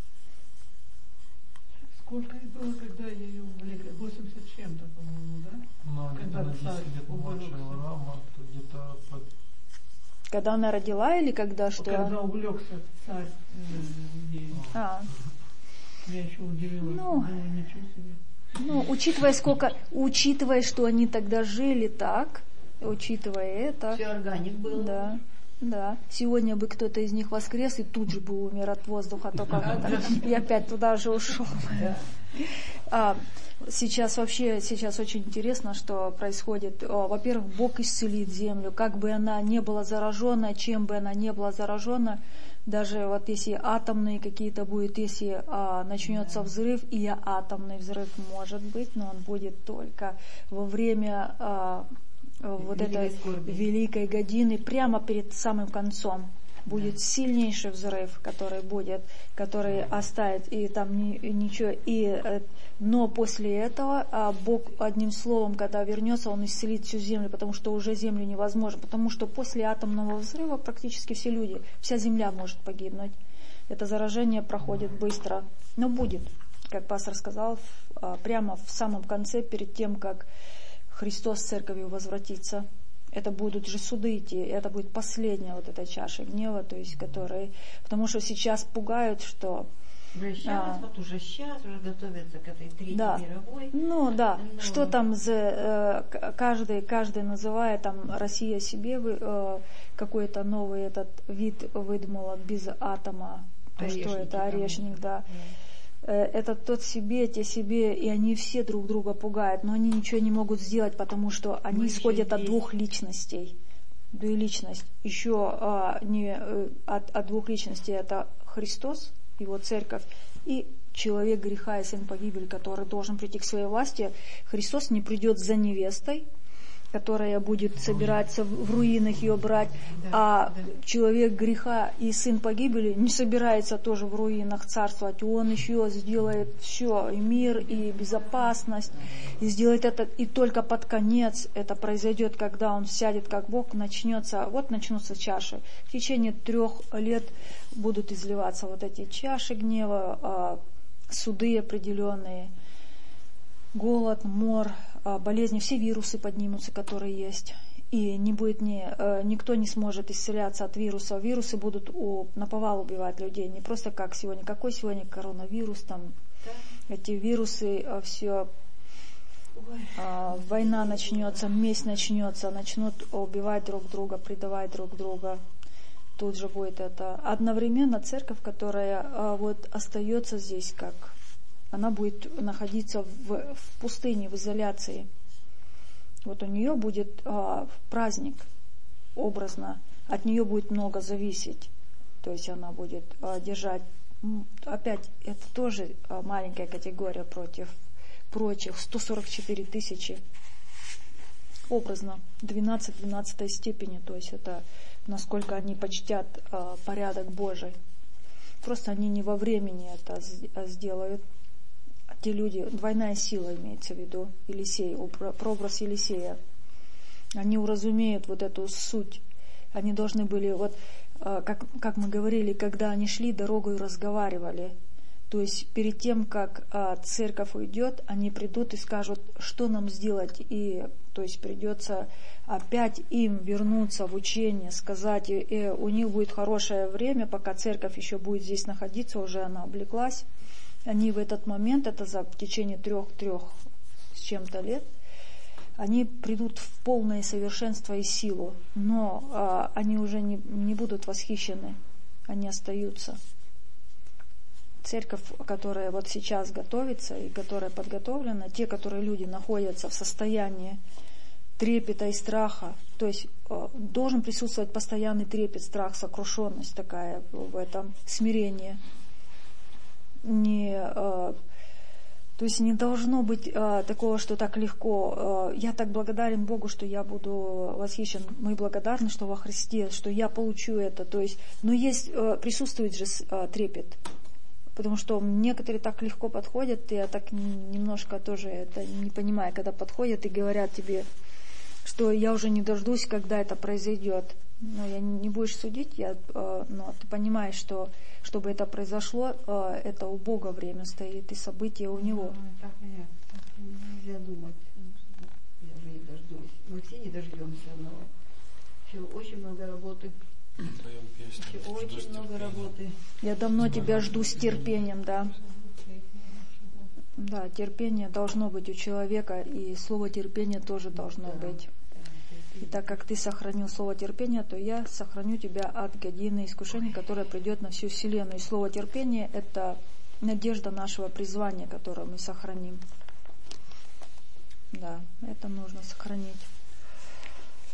Сколько ей было, когда ее увлекли? восемьдесят с чем-то, по-моему, да? Ну, где-то на десять лет младше Авраама, где-то под... Когда она родила или когда что? Когда увлекся царь ей. А. Я еще удивилась, ну, думаю, ничего себе. Ну, учитывая сколько, учитывая, что они тогда жили так, учитывая это. Все органик был. Да, да. Сегодня бы кто-то из них воскрес и тут же бы умер от воздуха, только и опять туда же ушел. А, сейчас вообще, сейчас очень интересно, что происходит. Во-первых, Бог исцелит землю, как бы она не была заражена, чем бы она не была заражена. Даже вот если атомные какие-то будет, если а, начнется взрыв, и атомный взрыв может быть, но он будет только во время а, вот этой великой годины, прямо перед самым концом. Будет сильнейший взрыв, который будет, который оставит, и там ни, ничего. И, но после этого а, Бог одним словом, когда вернется, Он исцелит всю землю, потому что уже землю невозможно, потому что после атомного взрыва практически все люди, вся земля может погибнуть. Это заражение проходит быстро, но будет, как пастор сказал, а, прямо в самом конце, перед тем, как Христос с церковью возвратится. Это будут же суды идти, это будет последняя вот эта чаша гнева, то есть, которые, потому что сейчас пугают, что... Уже сейчас, а, вот уже сейчас, уже готовятся к этой третьей да. мировой. Ну да, но... что там, за, каждый, каждый называет, там, Россия себе какой-то новый этот вид выдумала без атома, то, что это орешник, да. Это тот себе, те себе, и они все друг друга пугают, но они ничего не могут сделать, потому что они Мы исходят от двух личностей. Двуличность. Еще а, не от, от двух личностей это Христос, Его церковь, и человек греха и сын погибели, который должен прийти к своей власти. Христос не придет за невестой, которая будет собираться в руинах ее брать, да, а да. человек греха и сын погибели не собирается тоже в руинах царствовать. Он еще сделает все, и мир, и безопасность, и сделает это, и только под конец это произойдет, когда он сядет как Бог, начнется, вот начнутся чаши. В течение трех лет будут изливаться вот эти чаши гнева, суды определенные, голод, мор, болезни, все вирусы поднимутся, которые есть. И не будет ни, никто не сможет исцеляться от вируса. Вирусы будут у, наповал убивать людей. Не просто как сегодня. Какой сегодня коронавирус? Там, да. Эти вирусы, все, а, война начнется, месть начнется, начнут убивать друг друга, предавать друг друга. Тут же будет это. Одновременно церковь, которая а, вот остается здесь как... Она будет находиться в, в пустыне, в изоляции. Вот у нее будет а, праздник, образно. От нее будет много зависеть. То есть она будет а, держать... Опять, это тоже а, маленькая категория против прочих. сто сорок четыре тысячи. Образно. двенадцать двенадцатой степени. То есть это насколько они почтят а, порядок Божий. Просто они не во времени это сделают. Те люди, двойная сила имеется в виду, Елисей, прообраз Елисея. Они уразумеют вот эту суть. Они должны были, вот как, как мы говорили, когда они шли дорогой, разговаривали. То есть перед тем, как церковь уйдет, они придут и скажут, что нам сделать. И то есть придется опять им вернуться в учение, сказать, и у них будет хорошее время, пока церковь еще будет здесь находиться, уже она облеклась. Они в этот момент, это за в течение трех-трех с чем-то лет, они придут в полное совершенство и силу, но а, они уже не, не будут восхищены, они остаются. Церковь, которая вот сейчас готовится и которая подготовлена, те, которые люди находятся в состоянии трепета и страха, то есть а, должен присутствовать постоянный трепет, страх, сокрушенность такая в этом смирении. Не, э, то есть не должно быть э, такого, что так легко. Э, я так благодарен Богу, что я буду восхищен. Мы благодарны, что во Христе, что я получу это. То есть, но есть, э, присутствует же э, трепет. Потому что некоторые так легко подходят, и я так немножко тоже это не понимаю, когда подходят и говорят тебе, что я уже не дождусь, когда это произойдет. Но я не будешь судить, я, э, но ты понимаешь, что чтобы это произошло, э, это у Бога время стоит, и события у Него. Ну, так, нет, так нельзя думать. Я уже не дождусь. Мы все не дождемся, но еще очень много работы. Еще очень много работы. Я давно тебя жду с терпением, да. Да, терпение должно быть у человека, и слово терпение тоже должно да. быть. И так как ты сохранил слово терпения, то я сохраню тебя от годины искушений, которое придет на всю вселенную. И слово терпение — это надежда нашего призвания, которое мы сохраним. Да, это нужно сохранить.